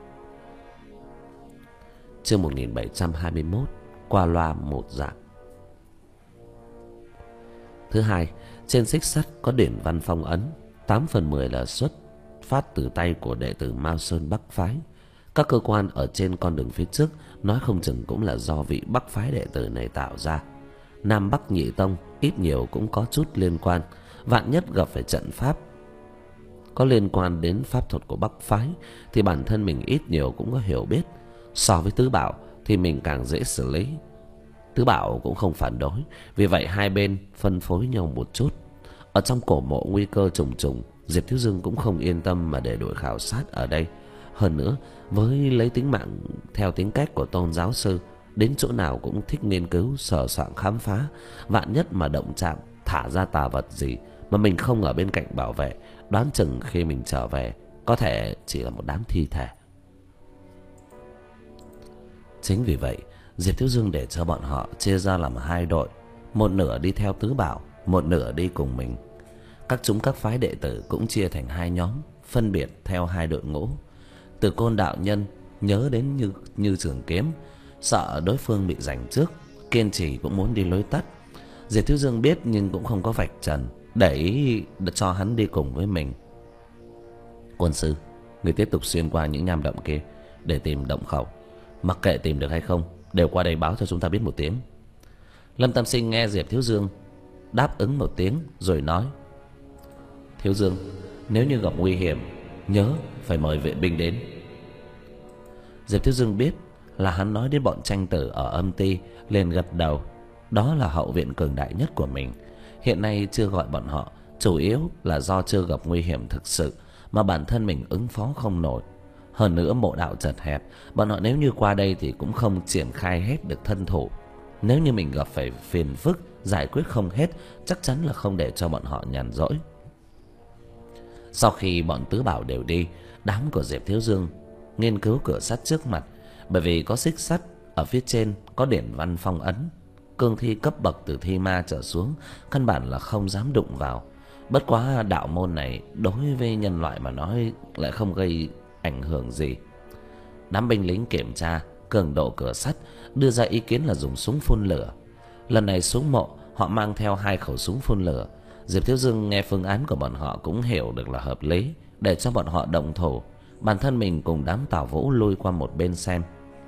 Chương một nghìn bảy trăm hai mươi mốt, qua loa một dạng. Thứ hai, trên xích sắt có điển văn phong ấn, tám phần mười là xuất phát từ tay của đệ tử Mao Sơn Bắc phái. Các cơ quan ở trên con đường phía trước nói không chừng cũng là do vị Bắc phái đệ tử này tạo ra. Nam Bắc nhị tông ít nhiều cũng có chút liên quan. Vạn nhất gặp phải trận pháp có liên quan đến pháp thuật của Bắc phái thì bản thân mình ít nhiều cũng có hiểu biết. So với Tứ Bảo thì mình càng dễ xử lý. Tứ Bảo cũng không phản đối, vì vậy hai bên phân phối nhau một chút. Ở trong cổ mộ nguy cơ trùng trùng, Diệp Thiếu Dương cũng không yên tâm mà để đội khảo sát ở đây. Hơn nữa, với lấy tính mạng theo tính cách của Tôn giáo sư, đến chỗ nào cũng thích nghiên cứu, sờ soạn khám phá. Vạn nhất mà động chạm thả ra tà vật gì mà mình không ở bên cạnh bảo vệ, đoán chừng khi mình trở về có thể chỉ là một đám thi thể. Chính vì vậy, Diệp Thiếu Dương để cho bọn họ chia ra làm hai đội. Một nửa đi theo Tứ Bảo, một nửa đi cùng mình. Các chúng các phái đệ tử cũng chia thành hai nhóm, phân biệt theo hai đội ngũ. Từ Côn đạo nhân nhớ đến Như Như Trường Kiếm, sợ đối phương bị giành trước, kiên trì cũng muốn đi lối tắt. Diệp Thiếu Dương biết nhưng cũng không có vạch trần, để ý cho hắn đi cùng với mình. Quân sư, người tiếp tục xuyên qua những nham động kia để tìm động khẩu. Mặc kệ tìm được hay không, đều qua đây báo cho chúng ta biết một tiếng. Lâm Tam Sinh nghe Diệp Thiếu Dương đáp ứng một tiếng rồi nói: Thiếu Dương, nếu như gặp nguy hiểm, nhớ phải mời vệ binh đến. Diệp Thiếu Dương biết là hắn nói đến bọn tranh tử ở âm ty, liền gật đầu. Đó là hậu viện cường đại nhất của mình. Hiện nay chưa gọi bọn họ, chủ yếu là do chưa gặp nguy hiểm thực sự, mà bản thân mình ứng phó không nổi. Hơn nữa mộ đạo chật hẹp, bọn họ nếu như qua đây thì cũng không triển khai hết được thân thủ. Nếu như mình gặp phải phiền phức giải quyết không hết, chắc chắn là không để cho bọn họ nhàn rỗi. Sau khi bọn tứ bảo đều đi, đám của Diệp Thiếu Dương nghiên cứu cửa sắt trước mặt. Bởi vì có xích sắt ở phía trên có điển văn phong ấn, cương thi cấp bậc từ thi ma trở xuống căn bản là không dám đụng vào. Bất quá đạo môn này đối với nhân loại mà nói lại không gây ảnh hưởng gì. Đám binh lính kiểm tra cường độ cửa sắt, đưa ra ý kiến là dùng súng phun lửa. Lần này xuống mộ họ mang theo hai khẩu súng phun lửa. Diệp Thiếu Dương nghe phương án của bọn họ cũng hiểu được là hợp lý, để cho bọn họ động thủ. Bản thân mình cùng đám Tào Vũ lui qua một bên xem.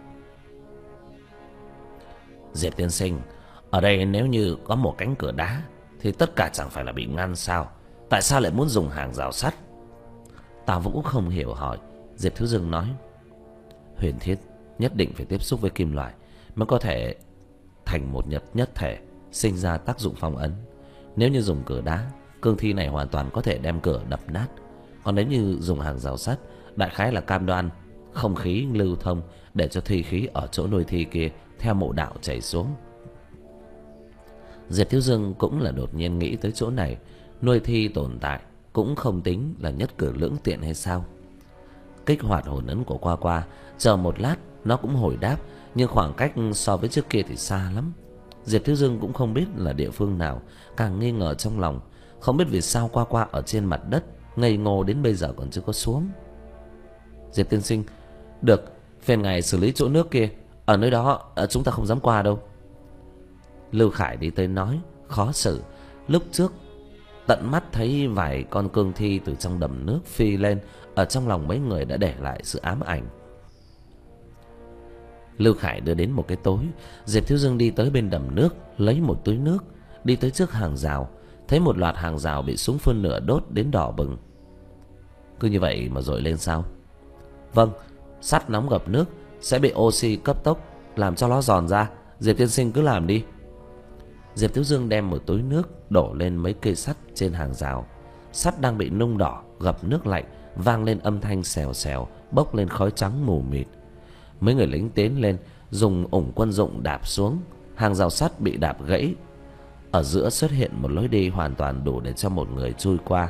Diệp tiên sinh, ở đây nếu như có một cánh cửa đá thì tất cả chẳng phải là bị ngăn sao? Tại sao lại muốn dùng hàng rào sắt? Tào Vũ không hiểu hỏi. Diệp Thiếu Dương nói: huyền thiết nhất định phải tiếp xúc với kim loại mới có thể thành một nhật nhất thể, sinh ra tác dụng phong ấn. Nếu như dùng cửa đá, cương thi này hoàn toàn có thể đem cửa đập nát. Còn nếu như dùng hàng rào sắt, đại khái là cam đoan không khí lưu thông, để cho thi khí ở chỗ nuôi thi kia theo mộ đạo chảy xuống. Diệp Thiếu Dương cũng là đột nhiên nghĩ tới chỗ này. Nuôi thi tồn tại cũng không tính là nhất cử lưỡng tiện hay sao? Kích hoạt hồn ấn của Qua Qua, chờ một lát nó cũng hồi đáp, nhưng khoảng cách so với trước kia thì xa lắm. Diệp Thiếu Dương cũng không biết là địa phương nào, càng nghi ngờ trong lòng. Không biết vì sao Qua Qua ở trên mặt đất ngây ngô đến bây giờ còn chưa có xuống. Diệp tiên sinh, được, phiền ngài xử lý chỗ nước kia, ở nơi đó chúng ta không dám qua đâu. Lưu Khải đi tới nói, khó xử. Lúc trước tận mắt thấy vài con cương thi từ trong đầm nước phi lên, ở trong lòng mấy người đã để lại sự ám ảnh. Lưu Khải đưa đến một cái tối. Diệp Thiếu Dương đi tới bên đầm nước, lấy một túi nước, đi tới trước hàng rào, thấy một loạt hàng rào bị súng phun lửa đốt đến đỏ bừng. Cứ như vậy mà dội lên sao? Vâng, sắt nóng gặp nước sẽ bị oxy cấp tốc làm cho nó giòn ra. Diệp tiên sinh cứ làm đi. Diệp Thiếu Dương đem một túi nước đổ lên mấy cây sắt trên hàng rào. Sắt đang bị nung đỏ gặp nước lạnh, vang lên âm thanh xèo xèo, bốc lên khói trắng mù mịt. Mấy người lính tiến lên, dùng ủng quân dụng đạp xuống. Hàng rào sắt bị đạp gãy. Ở giữa xuất hiện một lối đi hoàn toàn đủ để cho một người chui qua.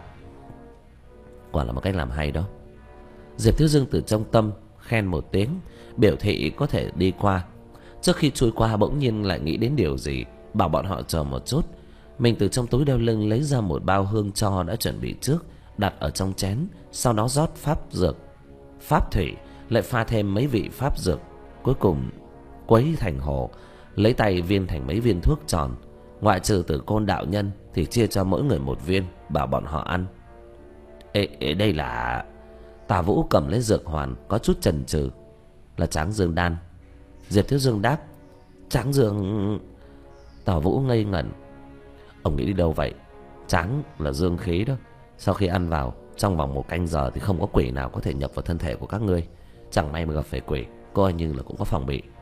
Quả là một cách làm hay đó. Diệp Thiếu Dương từ trong tâm khen một tiếng, biểu thị có thể đi qua. Trước khi chui qua bỗng nhiên lại nghĩ đến điều gì, bảo bọn họ chờ một chút. Mình từ trong túi đeo lưng lấy ra một bao hương tro đã chuẩn bị trước, đặt ở trong chén, sau đó rót pháp dược, pháp thủy, lại pha thêm mấy vị pháp dược, cuối cùng quấy thành hồ, lấy tay viên thành mấy viên thuốc tròn. Ngoại trừ Tử Côn đạo nhân thì chia cho mỗi người một viên, bảo bọn họ ăn. Ê, ê đây là... Tà Vũ cầm lấy dược hoàn, có chút chần chừ. Là Tráng Dương đan. Diệp Thiếu Dương đáp: Tráng Dương... Tà Vũ ngây ngẩn. Ông nghĩ đi đâu vậy? Tráng là dương khí đó. Sau khi ăn vào, trong vòng một canh giờ thì không có quỷ nào có thể nhập vào thân thể của các ngươi. Chẳng may mà gặp phải quỷ, coi như là cũng có phòng bị.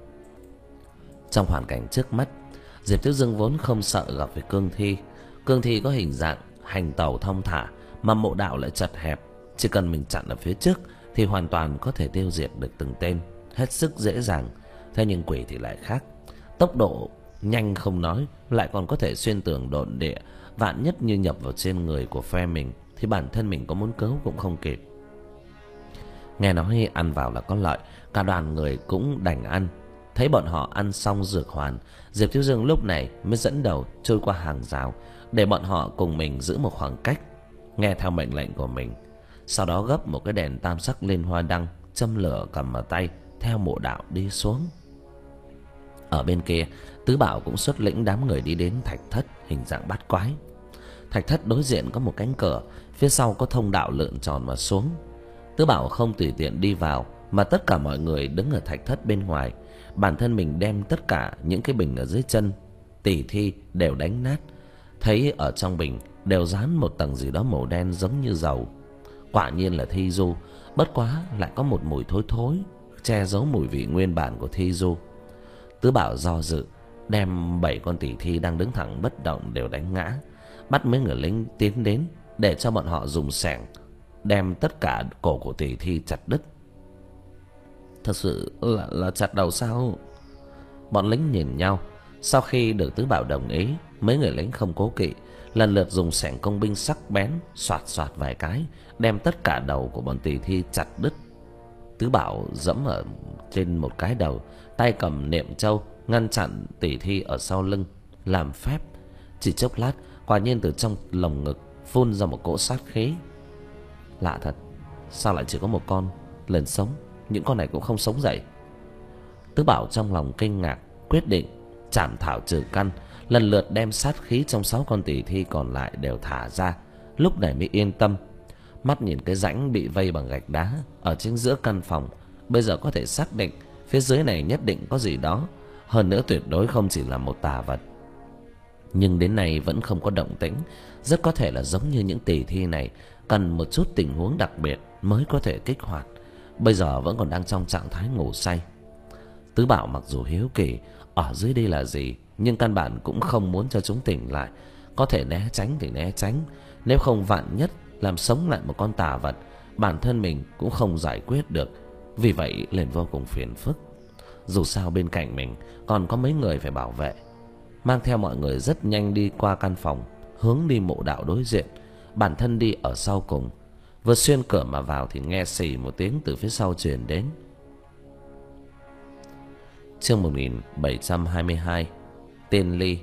Trong hoàn cảnh trước mắt, Diệp Thiếu Dương vốn không sợ gặp phải cương thi. Cương thi có hình dạng hành tẩu thong thả, mà mộ đạo lại chật hẹp. Chỉ cần mình chặn ở phía trước thì hoàn toàn có thể tiêu diệt được từng tên, hết sức dễ dàng. Thế nhưng quỷ thì lại khác. Tốc độ nhanh không nói, lại còn có thể xuyên tường độn địa. Vạn nhất như nhập vào trên người của phe mình thì bản thân mình có muốn cứu cũng không kịp. Nghe nói ăn vào là có lợi, cả đoàn người cũng đành ăn. Thấy bọn họ ăn xong dược hoàn, Diệp Thiếu Dương lúc này mới dẫn đầu trôi qua hàng rào, để bọn họ cùng mình giữ một khoảng cách, nghe theo mệnh lệnh của mình. Sau đó gấp một cái đèn tam sắc lên hoa đăng, châm lửa cầm ở tay, theo mộ đạo đi xuống. Ở bên kia, Tứ Bảo cũng xuất lĩnh đám người đi đến thạch thất hình dạng bát quái. Thạch thất đối diện có một cánh cửa, phía sau có thông đạo lượn tròn mà xuống. Tứ Bảo không tùy tiện đi vào, mà tất cả mọi người đứng ở thạch thất bên ngoài. Bản thân mình đem tất cả những cái bình ở dưới chân tỷ thi đều đánh nát. Thấy ở trong bình đều dán một tầng gì đó màu đen giống như dầu. Quả nhiên là thi du, bất quá lại có một mùi thối thối che giấu mùi vị nguyên bản của thi du. Tứ Bảo do dự, đem bảy con tỷ thi đang đứng thẳng bất động đều đánh ngã, bắt mấy người lính tiến đến để cho bọn họ dùng xẻng đem tất cả cổ của tỷ thi chặt đứt. Thật sự là, là chặt đầu sao? Bọn lính nhìn nhau. Sau khi được Tứ Bảo đồng ý, mấy người lính không cố kỵ, lần lượt dùng xẻng công binh sắc bén xoạt xoạt vài cái, đem tất cả đầu của bọn tỷ thi chặt đứt. Tứ Bảo giẫm ở trên một cái đầu, tay cầm niệm châu ngăn chặn tỷ thi ở sau lưng, làm phép. Chỉ chốc lát, quả nhiên từ trong lồng ngực phun ra một cỗ sát khí. Lạ thật, sao lại chỉ có một con lần sống, những con này cũng không sống dậy? Tứ Bảo trong lòng kinh ngạc, quyết định chảm thảo trừ căn, lần lượt đem sát khí trong sáu con tỷ thi còn lại đều thả ra. Lúc này mới yên tâm. Mắt nhìn cái rãnh bị vây bằng gạch đá ở chính giữa căn phòng, bây giờ có thể xác định phía dưới này nhất định có gì đó, hơn nữa tuyệt đối không chỉ là một tà vật. Nhưng đến nay vẫn không có động tĩnh, rất có thể là giống như những tỷ thi này cần một chút tình huống đặc biệt mới có thể kích hoạt, bây giờ vẫn còn đang trong trạng thái ngủ say. Tứ Bảo mặc dù hiếu kỳ ở dưới đây là gì, nhưng căn bản cũng không muốn cho chúng tỉnh lại. Có thể né tránh thì né tránh, nếu không vạn nhất làm sống lại một con tà vật, bản thân mình cũng không giải quyết được, vì vậy liền vô cùng phiền phức. Dù sao bên cạnh mình còn có mấy người phải bảo vệ. Mang theo mọi người rất nhanh đi qua căn phòng, hướng đi mộ đạo đối diện, bản thân đi ở sau cùng. Vừa xuyên cửa mà vào thì nghe xì một tiếng từ phía sau truyền đến. Chương một nghìn bảy trăm hai mươi hai, Tiên Ly.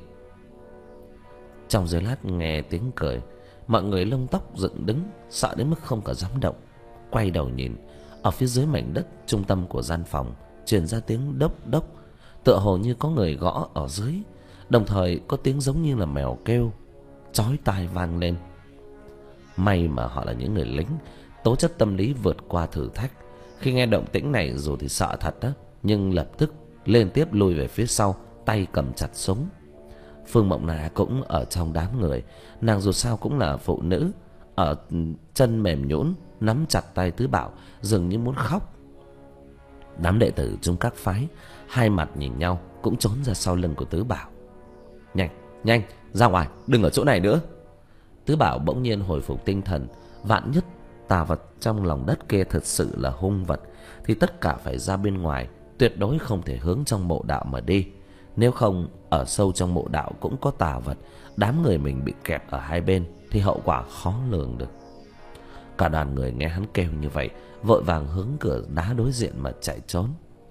Trong giây lát nghe tiếng cười, mọi người lông tóc dựng đứng, sợ đến mức không cả dám động. Quay đầu nhìn, ở phía dưới mảnh đất trung tâm của gian phòng truyền ra tiếng đốc đốc, tựa hồ như có người gõ ở dưới, đồng thời có tiếng giống như là mèo kêu chói tai vang lên. May mà họ là những người lính, tố chất tâm lý vượt qua thử thách. Khi nghe động tĩnh này dù thì sợ thật đó, nhưng lập tức liên tiếp lùi về phía sau, tay cầm chặt súng. Phương Mộng Na cũng ở trong đám người, nàng dù sao cũng là phụ nữ, ở chân mềm nhũn nắm chặt tay Tứ Bảo, dường như muốn khóc. Đám đệ tử trong các phái hai mặt nhìn nhau, cũng trốn ra sau lưng của Tứ Bảo. Nhanh, nhanh, ra ngoài, đừng ở chỗ này nữa. Tứ Bảo bỗng nhiên hồi phục tinh thần. Vạn nhất tà vật trong lòng đất kia thật sự là hung vật, thì tất cả phải ra bên ngoài, tuyệt đối không thể hướng trong mộ đạo mà đi. Nếu không, ở sâu trong mộ đạo cũng có tà vật, đám người mình bị kẹp ở hai bên thì hậu quả khó lường được. Cả đoàn người nghe hắn kêu như vậy, vội vàng hướng cửa đá đối diện mà chạy trốn.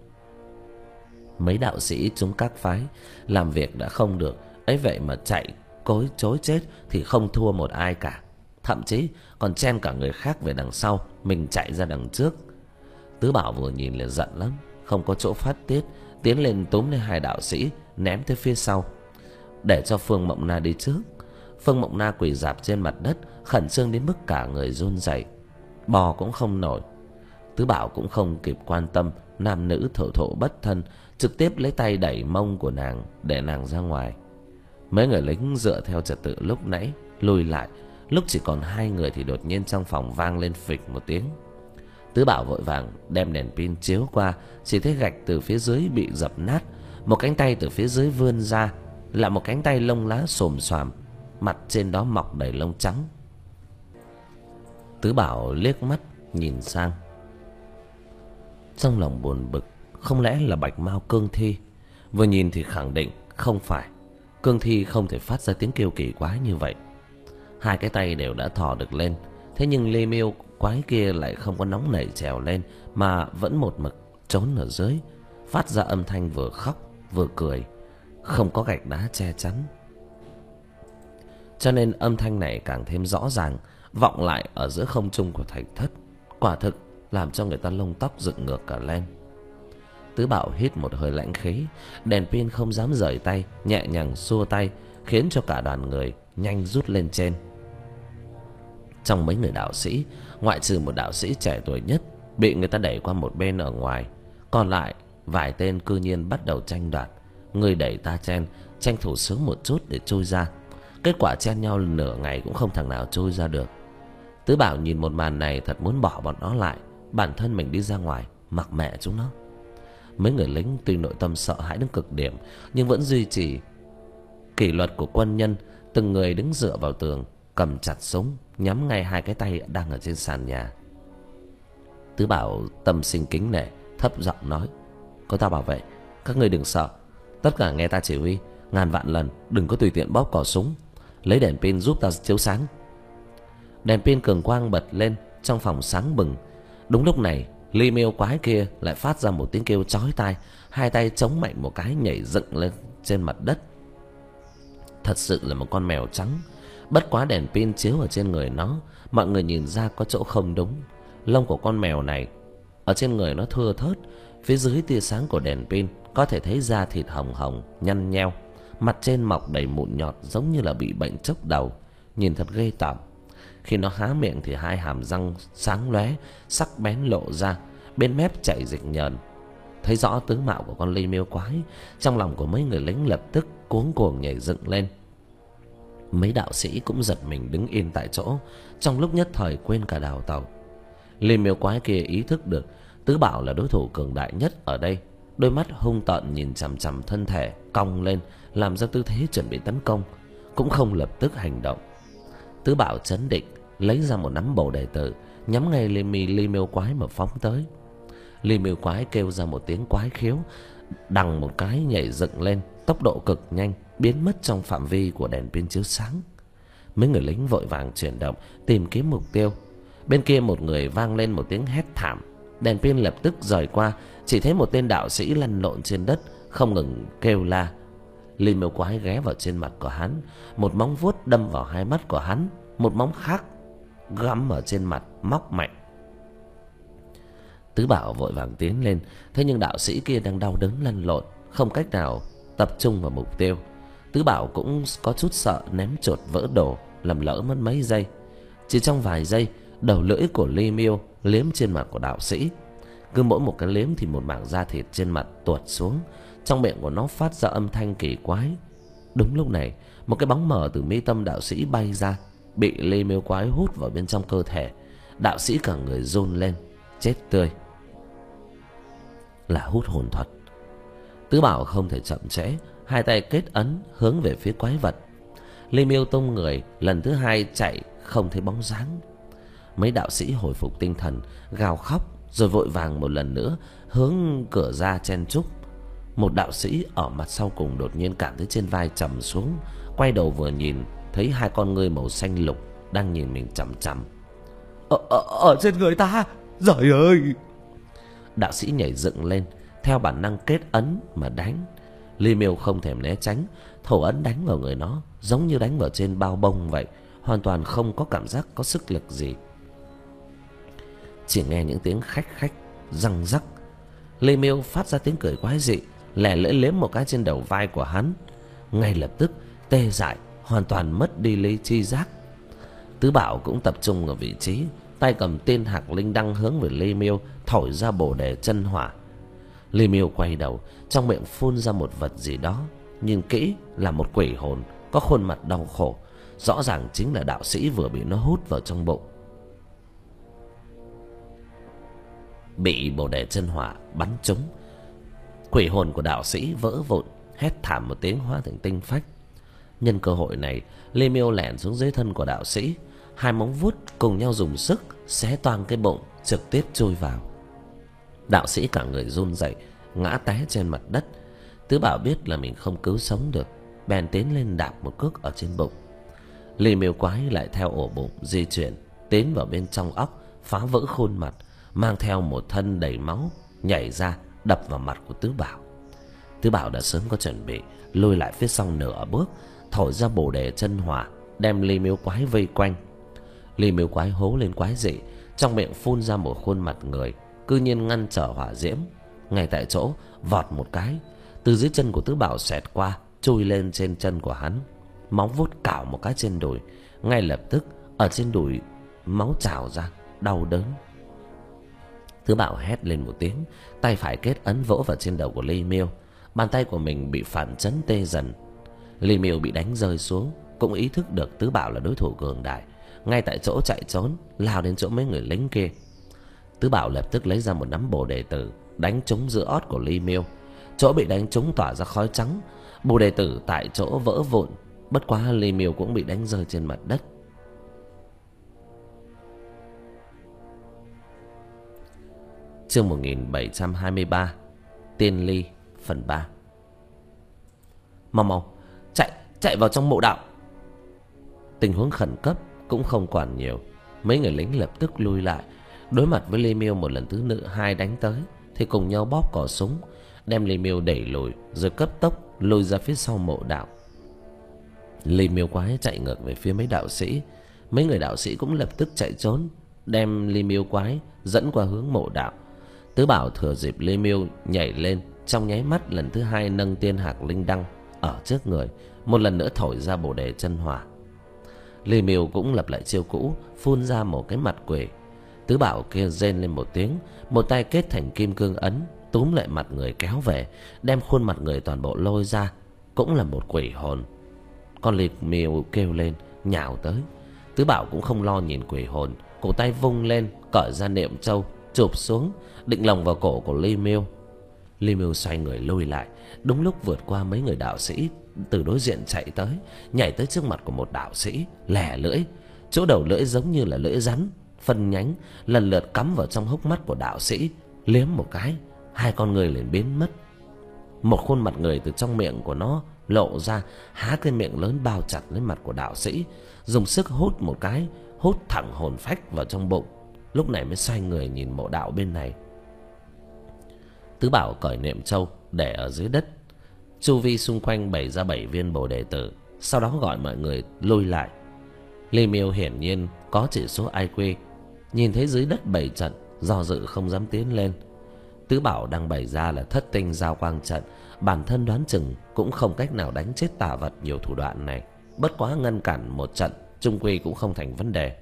Mấy đạo sĩ chúng các phái làm việc đã không được, ấy vậy mà chạy cối chối chết thì không thua một ai cả, thậm chí còn chen cả người khác về đằng sau, mình chạy ra đằng trước. Tứ Bảo vừa nhìn liền giận lắm, không có chỗ phát tiết, tiến lên túm lên hai đạo sĩ ném tới phía sau, để cho Phương Mộng Na đi trước. Phương Mộng Na quỳ rạp trên mặt đất, khẩn trương đến mức cả người run rẩy, bò cũng không nổi. Tứ Bảo cũng không kịp quan tâm nam nữ thổ thổ bất thân, trực tiếp lấy tay đẩy mông của nàng để nàng ra ngoài. Mấy người lính dựa theo trật tự lúc nãy lùi lại, lúc chỉ còn hai người thì đột nhiên trong phòng vang lên phịch một tiếng. Tứ Bảo vội vàng đem đèn pin chiếu qua, chỉ thấy gạch từ phía dưới bị dập nát, một cánh tay từ phía dưới vươn ra, là một cánh tay lông lá xồm xoàm, mặt trên đó mọc đầy lông trắng. Tứ Bảo liếc mắt nhìn sang, trong lòng buồn bực, không lẽ là Bạch Mao cương thi? Vừa nhìn thì khẳng định không phải, cương thi không thể phát ra tiếng kêu kỳ quái như vậy. Hai cái tay đều đã thò được lên, thế nhưng Lê Miêu quái kia lại không có nóng nảy trèo lên, mà vẫn một mực trốn ở dưới, phát ra âm thanh vừa khóc vừa cười, không có gạch đá che chắn. cho nên âm thanh này càng thêm rõ ràng, vọng lại ở giữa không trung của thạch thất, quả thực làm cho người ta lông tóc dựng ngược cả lên. Tứ Bảo hít một hơi lãnh khí, đèn pin không dám rời tay, nhẹ nhàng xua tay, khiến cho cả đoàn người nhanh rút lên trên. Trong mấy người đạo sĩ, ngoại trừ một đạo sĩ trẻ tuổi nhất bị người ta đẩy qua một bên ở ngoài, còn lại vài tên cư nhiên bắt đầu tranh đoạt, người đẩy ta chen, tranh thủ sớm một chút để trôi ra. Kết quả chen nhau nửa ngày cũng không thằng nào trôi ra được. Tứ Bảo nhìn một màn này thật muốn bỏ bọn nó lại, bản thân mình đi ra ngoài mặc mẹ chúng nó. Mấy người lính tuy nội tâm sợ hãi đến cực điểm, nhưng vẫn duy trì kỷ luật của quân nhân, từng người đứng dựa vào tường, cầm chặt súng, nhắm ngay hai cái tay đang ở trên sàn nhà. Tứ Bảo tâm sinh kính nể, thấp giọng nói: "Có ta bảo vệ, các ngươi đừng sợ, tất cả nghe ta chỉ huy, ngàn vạn lần đừng có tùy tiện bóp cò súng. Lấy đèn pin giúp ta chiếu sáng." Đèn pin cường quang bật lên, trong phòng sáng bừng. Đúng lúc này, Ly Miêu quái kia lại phát ra một tiếng kêu chói tai, hai tay chống mạnh một cái nhảy dựng lên trên mặt đất. Thật sự là một con mèo trắng. Bất quá đèn pin chiếu ở trên người nó, mọi người nhìn ra có chỗ không đúng. Lông của con mèo này ở trên người nó thưa thớt, phía dưới tia sáng của đèn pin có thể thấy da thịt hồng hồng, nhăn nheo, mặt trên mọc đầy mụn nhọt giống như là bị bệnh chốc đầu, nhìn thật ghê tởm. Khi nó há miệng thì hai hàm răng sáng lóe, sắc bén lộ ra, bên mép chảy dịch nhờn. Thấy rõ tướng mạo của con Ly Miêu quái, trong lòng của mấy người lính lập tức cuống cuồng nhảy dựng lên. Mấy đạo sĩ cũng giật mình đứng yên tại chỗ, trong lúc nhất thời quên cả đào tàu. Ly Miêu quái kia ý thức được Tứ Bảo là đối thủ cường đại nhất ở đây, đôi mắt hung tợn nhìn chằm chằm thân thể cong lên, làm ra tư thế chuẩn bị tấn công, cũng không lập tức hành động. Tứ Bảo trấn định, lấy ra một nắm bồ đề tử, nhắm ngay Ly Mi Ly Miêu quái mà phóng tới. Ly Miêu quái kêu ra một tiếng quái khiếu, đằng một cái nhảy dựng lên, tốc độ cực nhanh, biến mất trong phạm vi của đèn pin chiếu sáng. Mấy người lính vội vàng chuyển động tìm kiếm mục tiêu. Bên kia một người vang lên một tiếng hét thảm, đèn pin lập tức rời qua, chỉ thấy một tên đạo sĩ lăn lộn trên đất, không ngừng kêu la. Ly Miêu quái ghé vào trên mặt của hắn, một móng vuốt đâm vào hai mắt của hắn, một móng khác gắm ở trên mặt móc mạnh. Tứ Bảo vội vàng tiến lên, thế nhưng đạo sĩ kia đang đau đớn lăn lộn, không cách nào tập trung vào mục tiêu. Tứ Bảo cũng có chút sợ ném chột vỡ đồ, làm lỡ mất mấy giây. Chỉ trong vài giây, đầu lưỡi của Ly Miêu liếm trên mặt của đạo sĩ. Cứ mỗi một cái liếm thì một mảng da thịt trên mặt tuột xuống, trong miệng của nó phát ra âm thanh kỳ quái. Đúng lúc này, một cái bóng mờ từ mi tâm đạo sĩ bay ra, bị Ly Miêu quái hút vào bên trong cơ thể. Đạo sĩ cả người run lên, chết tươi. Là hút hồn thuật. Tứ Bảo không thể chậm trễ, hai tay kết ấn hướng về phía quái vật. Ly Miêu tung người lần thứ hai chạy không thấy bóng dáng. Mấy đạo sĩ hồi phục tinh thần, gào khóc, rồi vội vàng một lần nữa hướng cửa ra chen chúc. Một đạo sĩ ở mặt sau cùng đột nhiên cảm thấy trên vai trầm xuống, quay đầu vừa nhìn thấy hai con ngươi màu xanh lục đang nhìn mình chằm chằm. Ở, ở, ở trên người ta, giời ơi! Đạo sĩ nhảy dựng lên, theo bản năng kết ấn mà đánh. Ly Miêu không thèm né tránh, thổ ấn đánh vào người nó giống như đánh vào trên bao bông vậy, hoàn toàn không có cảm giác có sức lực gì. Chỉ nghe những tiếng khách khách răng rắc. Ly Miêu phát ra tiếng cười quái dị, lẻ lưỡi liếm một cái trên đầu vai của hắn. Ngay lập tức tê dại, hoàn toàn mất đi lý chi giác. Tứ Bảo cũng tập trung ở vị trí, tay cầm tiên hạc linh đăng hướng về Ly Miêu thổi ra bồ đề chân hỏa. Ly Miêu quay đầu, trong miệng phun ra một vật gì đó, nhìn kỹ là một quỷ hồn có khuôn mặt đau khổ, rõ ràng chính là đạo sĩ vừa bị nó hút vào trong bụng. Bị bồ đề chân hỏa bắn trúng, quỷ hồn của đạo sĩ vỡ vụn, hét thảm một tiếng hóa thành tinh phách. Nhân cơ hội này, Ly Miêu lẻn xuống dưới thân của đạo sĩ, hai móng vuốt cùng nhau dùng sức xé toang cái bụng, trực tiếp chui vào. Đạo sĩ cả người run rẩy, ngã té trên mặt đất. Tứ Bảo biết là mình không cứu sống được, bèn tiến lên đạp một cước ở trên bụng. Ly Miêu quái lại theo ổ bụng di chuyển, tiến vào bên trong óc, phá vỡ khuôn mặt, mang theo một thân đầy máu, nhảy ra đập vào mặt của Tứ Bảo. Tứ Bảo đã sớm có chuẩn bị, lùi lại phía sau nửa bước, thổi ra bồ đề chân hỏa, đem Ly Miêu Quái vây quanh. Ly Miêu Quái hố lên quái dị, trong miệng phun ra một khuôn mặt người, cư nhiên ngăn trở hỏa diễm. Ngay tại chỗ vọt một cái, từ dưới chân của Tứ Bảo xẹt qua, chui lên trên chân của hắn. Móng vuốt cào một cái trên đùi, ngay lập tức ở trên đùi máu trào ra, đau đớn. Tứ Bảo hét lên một tiếng, tay phải kết ấn vỗ vào trên đầu của Ly Miêu. Bàn tay của mình bị phản chấn tê dần. Ly Miêu bị đánh rơi xuống, cũng ý thức được Tứ Bảo là đối thủ cường đại, ngay tại chỗ chạy trốn, lao đến chỗ mấy người lính kia. Tứ Bảo lập tức lấy ra một nắm bồ đề tử, đánh trúng giữa ót của Ly Miêu. Chỗ bị đánh trúng tỏa ra khói trắng, bồ đề tử tại chỗ vỡ vụn. Bất quá Ly Miêu cũng bị đánh rơi trên mặt đất. Chương một nghìn bảy trăm hai mươi ba, Tiên Ly phần ba. Mau mau, chạy, chạy vào trong mộ đạo. Tình huống khẩn cấp cũng không còn nhiều. Mấy người lính lập tức lui lại. Đối mặt với Ly Miêu một lần thứ nữ hai đánh tới, thì cùng nhau bóp cò súng, đem Ly Miêu đẩy lùi, rồi cấp tốc lùi ra phía sau mộ đạo. Ly Miêu Quái chạy ngược về phía mấy đạo sĩ. Mấy người đạo sĩ cũng lập tức chạy trốn, đem Ly Miêu Quái dẫn qua hướng mộ đạo. Tứ Bảo thừa dịp Ly Miêu nhảy lên, trong nháy mắt lần thứ hai nâng tiên hạc linh đăng ở trước người, một lần nữa thổi ra bồ đề chân hỏa. Ly Miêu cũng lập lại chiêu cũ, phun ra một cái mặt quỷ. Tứ Bảo kia rên lên một tiếng, một tay kết thành kim cương ấn, túm lại mặt người kéo về, đem khuôn mặt người toàn bộ lôi ra, cũng là một quỷ hồn. Con Ly Miêu kêu lên nhào tới. Tứ Bảo cũng không lo nhìn quỷ hồn, cổ tay vung lên, cởi ra niệm châu, chụp xuống, định lồng vào cổ của Ly Miêu. Ly Miêu xoay người lui lại, đúng lúc vượt qua mấy người đạo sĩ từ đối diện chạy tới, nhảy tới trước mặt của một đạo sĩ, lẻ lưỡi. Chỗ đầu lưỡi giống như là lưỡi rắn, phân nhánh lần lượt cắm vào trong hốc mắt của đạo sĩ, liếm một cái, hai con người liền biến mất. Một khuôn mặt người từ trong miệng của nó lộ ra, há cái miệng lớn bao chặt lấy mặt của đạo sĩ, dùng sức hút một cái, hút thẳng hồn phách vào trong bụng. Lúc này mới xoay người nhìn mộ đạo bên này. Tứ Bảo cởi niệm châu để ở dưới đất, chu vi xung quanh bày ra bảy viên bồ đề tử, sau đó gọi mọi người lui lại. Ly Miêu hiển nhiên có chỉ số i kiu, nhìn thấy dưới đất bày trận, do dự không dám tiến lên. Tứ Bảo đang bày ra là thất tinh giao quang trận, bản thân đoán chừng cũng không cách nào đánh chết tà vật nhiều thủ đoạn này, bất quá ngăn cản một trận chung quy cũng không thành vấn đề.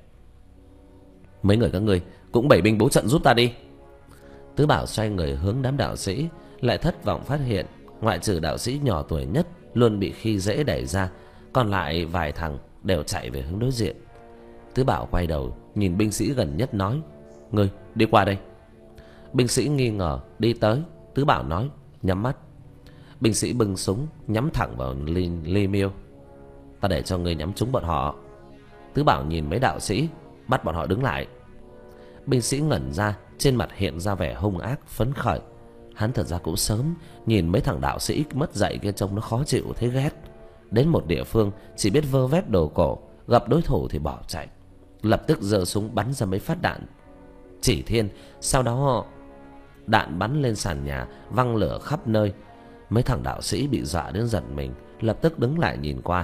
Mấy người các ngươi cũng bảy binh bố trận giúp ta đi. Tứ Bảo xoay người hướng đám đạo sĩ, lại thất vọng phát hiện ngoại trừ đạo sĩ nhỏ tuổi nhất luôn bị khi dễ đẩy ra, còn lại vài thằng đều chạy về hướng đối diện. Tứ Bảo quay đầu nhìn binh sĩ gần nhất nói: "Ngươi đi qua đây." Binh sĩ nghi ngờ đi tới. Tứ Bảo nói: "Nhắm mắt." Binh sĩ bưng súng nhắm thẳng vào Ly, Ly Miêu. "Ta để cho ngươi nhắm trúng bọn họ." Tứ Bảo nhìn mấy đạo sĩ, bắt bọn họ đứng lại. Binh sĩ ngẩn ra, trên mặt hiện ra vẻ hung ác phấn khởi. Hắn thật ra cũng sớm nhìn mấy thằng đạo sĩ mất dạy kia trông nó khó chịu thấy ghét. Đến một địa phương chỉ biết vơ vét đồ cổ, gặp đối thủ thì bỏ chạy, lập tức giơ súng bắn ra mấy phát đạn chỉ thiên. Sau đó đạn bắn lên sàn nhà, văng lửa khắp nơi. Mấy thằng đạo sĩ bị dọa đến giật mình, lập tức đứng lại nhìn qua.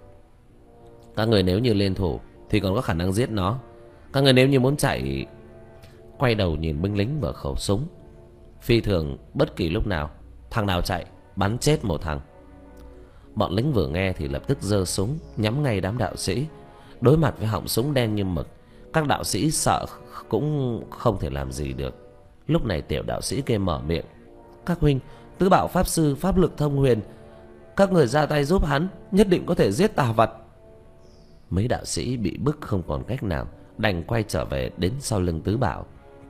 "Các người nếu như liên thủ thì còn có khả năng giết nó. Các người nếu như muốn chạy..." Quay đầu nhìn binh lính và khẩu súng. Phi thường bất kỳ lúc nào, thằng nào chạy bắn chết một thằng. Bọn lính vừa nghe thì lập tức giơ súng nhắm ngay đám đạo sĩ. Đối mặt với họng súng đen như mực, các đạo sĩ sợ cũng không thể làm gì được. Lúc này tiểu đạo sĩ kia mở miệng: "Các huynh, Tứ Bảo pháp sư pháp lực thông huyền, các người ra tay giúp hắn, nhất định có thể giết tà vật." Mấy đạo sĩ bị bức không còn cách nào, đành quay trở về đến sau lưng Tứ Bảo.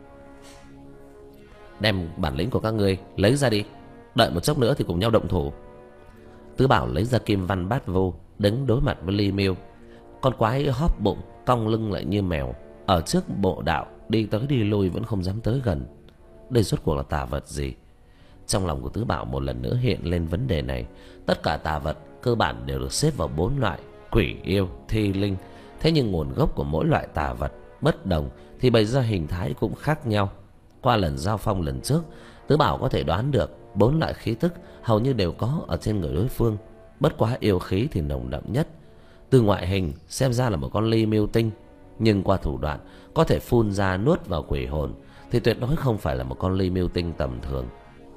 "Đem bản lĩnh của các ngươi lấy ra đi, đợi một chốc nữa thì cùng nhau động thủ." Tứ Bảo lấy ra kim văn bát vô, đứng đối mặt với Ly Miêu. Con quái hóp bụng, cong lưng lại như mèo, ở trước bộ đạo đi tới đi lui vẫn không dám tới gần. Đây rốt cuộc là tà vật gì? Trong lòng của Tứ Bảo một lần nữa hiện lên vấn đề này. Tất cả tà vật cơ bản đều được xếp vào bốn loại: quỷ, yêu, thi, linh. Thế nhưng nguồn gốc của mỗi loại tà vật bất đồng thì bày ra hình thái cũng khác nhau. Qua lần giao phong lần trước, Tứ Bảo có thể đoán được bốn loại khí tức hầu như đều có ở trên người đối phương. Bất quá yêu khí thì nồng đậm nhất. Từ ngoại hình xem ra là một con ly miêu tinh, nhưng qua thủ đoạn có thể phun ra nuốt vào quỷ hồn thì tuyệt đối không phải là một con ly miêu tinh tầm thường.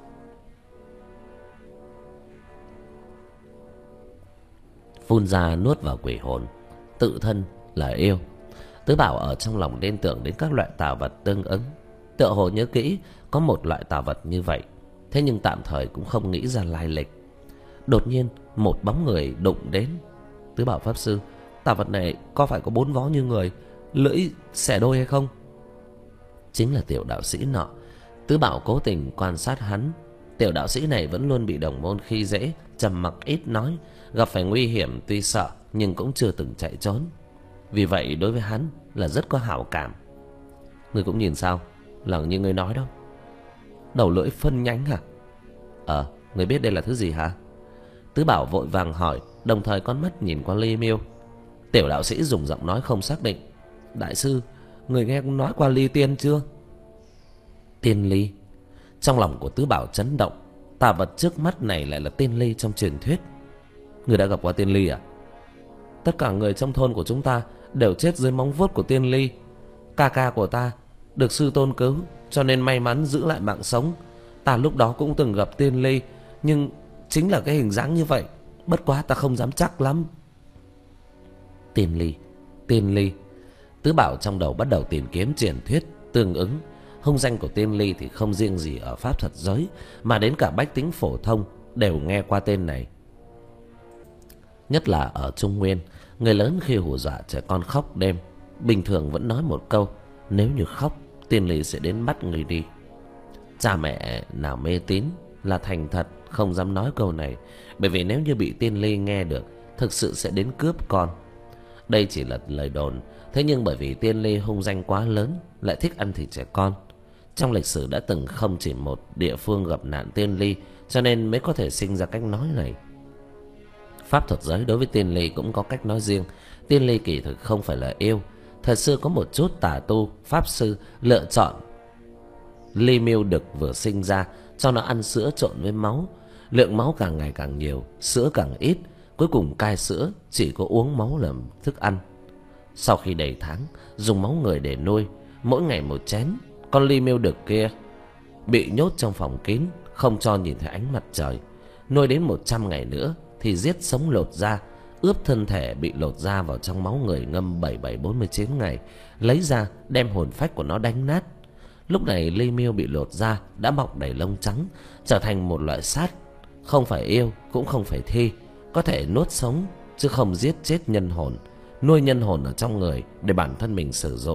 Phun ra nuốt vào quỷ hồn, tự thân là yêu. Tứ Bảo ở trong lòng liên tưởng đến các loại tà vật tương ứng, tựa hồ nhớ kỹ có một loại tà vật như vậy, thế nhưng tạm thời cũng không nghĩ ra lai lịch. Đột nhiên một bóng người đụng đến. Tứ Bảo pháp sư, tà vật này có phải có bốn vó như người, lưỡi xẻ đôi hay không? Chính là tiểu đạo sĩ nọ. Tứ Bảo cố tình quan sát hắn. Tiểu đạo sĩ này vẫn luôn bị đồng môn khi dễ, trầm mặc ít nói, gặp phải nguy hiểm tuy sợ nhưng cũng chưa từng chạy trốn. Vì vậy đối với hắn là rất có hảo cảm. Ngươi cũng nhìn sao, là như ngươi nói đâu. Đầu lưỡi phân nhánh hả? Ờ, ngươi biết đây là thứ gì hả? Tứ Bảo vội vàng hỏi, đồng thời con mắt nhìn qua ly miêu. Tiểu đạo sĩ dùng giọng nói không xác định. Đại sư, người nghe nói qua ly tiên chưa? Tiên ly? Trong lòng của Tứ Bảo chấn động. Tà vật trước mắt này lại là tiên ly trong truyền thuyết. Người đã gặp qua tiên ly à? Tất cả người trong thôn của chúng ta đều chết dưới móng vuốt của tiên ly. Ca ca của ta được sư tôn cứu, cho nên may mắn giữ lại mạng sống. Ta lúc đó cũng từng gặp tiên ly, nhưng chính là cái hình dáng như vậy. Bất quá ta không dám chắc lắm. Tiên ly, tiên ly. Tứ Bảo trong đầu bắt đầu tìm kiếm truyền thuyết tương ứng. Hung danh của tiên ly thì không riêng gì ở pháp thuật giới, mà đến cả bách tính phổ thông đều nghe qua tên này. Nhất là ở Trung Nguyên, người lớn khi hù dọa trẻ con khóc đêm, bình thường vẫn nói một câu: nếu như khóc, tiên ly sẽ đến bắt người đi. Cha mẹ nào mê tín là thành thật không dám nói câu này, bởi vì nếu như bị tiên ly nghe được, thực sự sẽ đến cướp con. Đây chỉ là lời đồn, thế nhưng bởi vì tiên ly hung danh quá lớn, lại thích ăn thịt trẻ con. Trong lịch sử đã từng không chỉ một địa phương gặp nạn tiên ly, cho nên mới có thể sinh ra cách nói này. Pháp thuật giới đối với tiên ly cũng có cách nói riêng. Tiên ly kỳ thực không phải là yêu. Thời xưa có một chút tà tu, pháp sư lựa chọn ly miêu đực vừa sinh ra, cho nó ăn sữa trộn với máu. Lượng máu càng ngày càng nhiều, sữa càng ít, cuối cùng cai sữa, chỉ có uống máu làm thức ăn. Sau khi đầy tháng, dùng máu người để nuôi, mỗi ngày một chén. Con ly miêu đực kia bị nhốt trong phòng kín, không cho nhìn thấy ánh mặt trời. Nuôi đến một trăm ngày nữa thì giết sống lột da, ướp thân thể bị lột da vào trong máu người ngâm bảy bảy bốn mươi chín ngày, lấy ra đem hồn phách của nó đánh nát. Lúc này ly miêu bị lột da đã mọc đầy lông trắng, trở thành một loại sát, không phải yêu cũng không phải thi, có thể nuốt sống chứ không giết chết nhân hồn, nuôi nhân hồn ở trong người để bản thân mình sử dụng.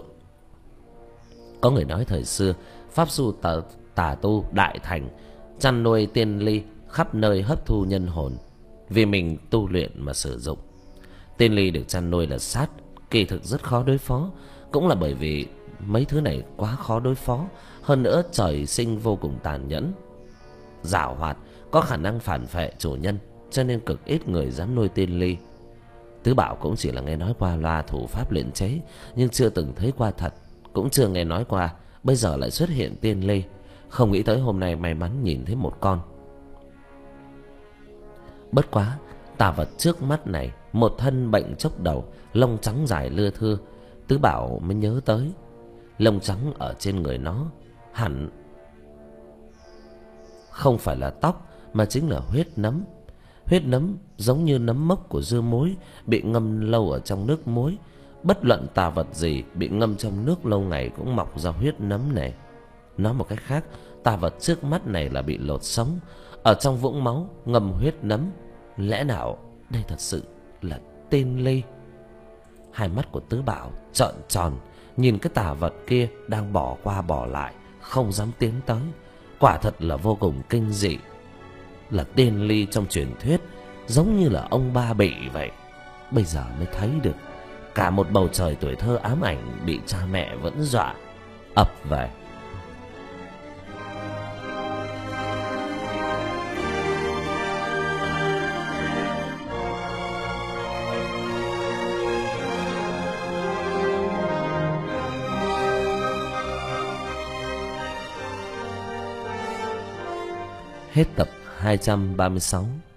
Có người nói thời xưa pháp sư tà, tà tu đại thành chăn nuôi tiên ly khắp nơi hấp thu nhân hồn, vì mình tu luyện mà sử dụng. Tiên ly được chăn nuôi là sát, kỳ thực rất khó đối phó, cũng là bởi vì mấy thứ này quá khó đối phó. Hơn nữa trời sinh vô cùng tàn nhẫn, giảo hoạt, có khả năng phản phệ chủ nhân, cho nên cực ít người dám nuôi tiên ly. Tứ Bảo cũng chỉ là nghe nói qua loa thủ pháp luyện chế, nhưng chưa từng thấy qua thật, cũng chưa nghe nói qua. Bây giờ lại xuất hiện tiên ly, không nghĩ tới hôm nay may mắn nhìn thấy một con. Bất quá tà vật trước mắt này một thân bệnh chốc đầu, lông trắng dài lưa thưa. Tứ Bảo mới nhớ tới lông trắng ở trên người nó hẳn không phải là tóc, mà chính là huyết nấm. Huyết nấm giống như nấm mốc của dưa muối bị ngâm lâu ở trong nước muối. Bất luận tà vật gì bị ngâm trong nước lâu ngày cũng mọc ra huyết nấm này. Nói một cách khác, tà vật trước mắt này là bị lột sống, ở trong vũng máu ngâm huyết nấm. Lẽ nào đây thật sự là tiên ly? Hai mắt của Tứ Bảo trợn tròn, nhìn cái tà vật kia đang bỏ qua bỏ lại, không dám tiến tới. Quả thật là vô cùng kinh dị, là tiên ly trong truyền thuyết, giống như là ông ba bị vậy. Bây giờ mới thấy được, cả một bầu trời tuổi thơ ám ảnh bị cha mẹ vẫn dọa ập về. Hết tập hai trăm ba mươi sáu.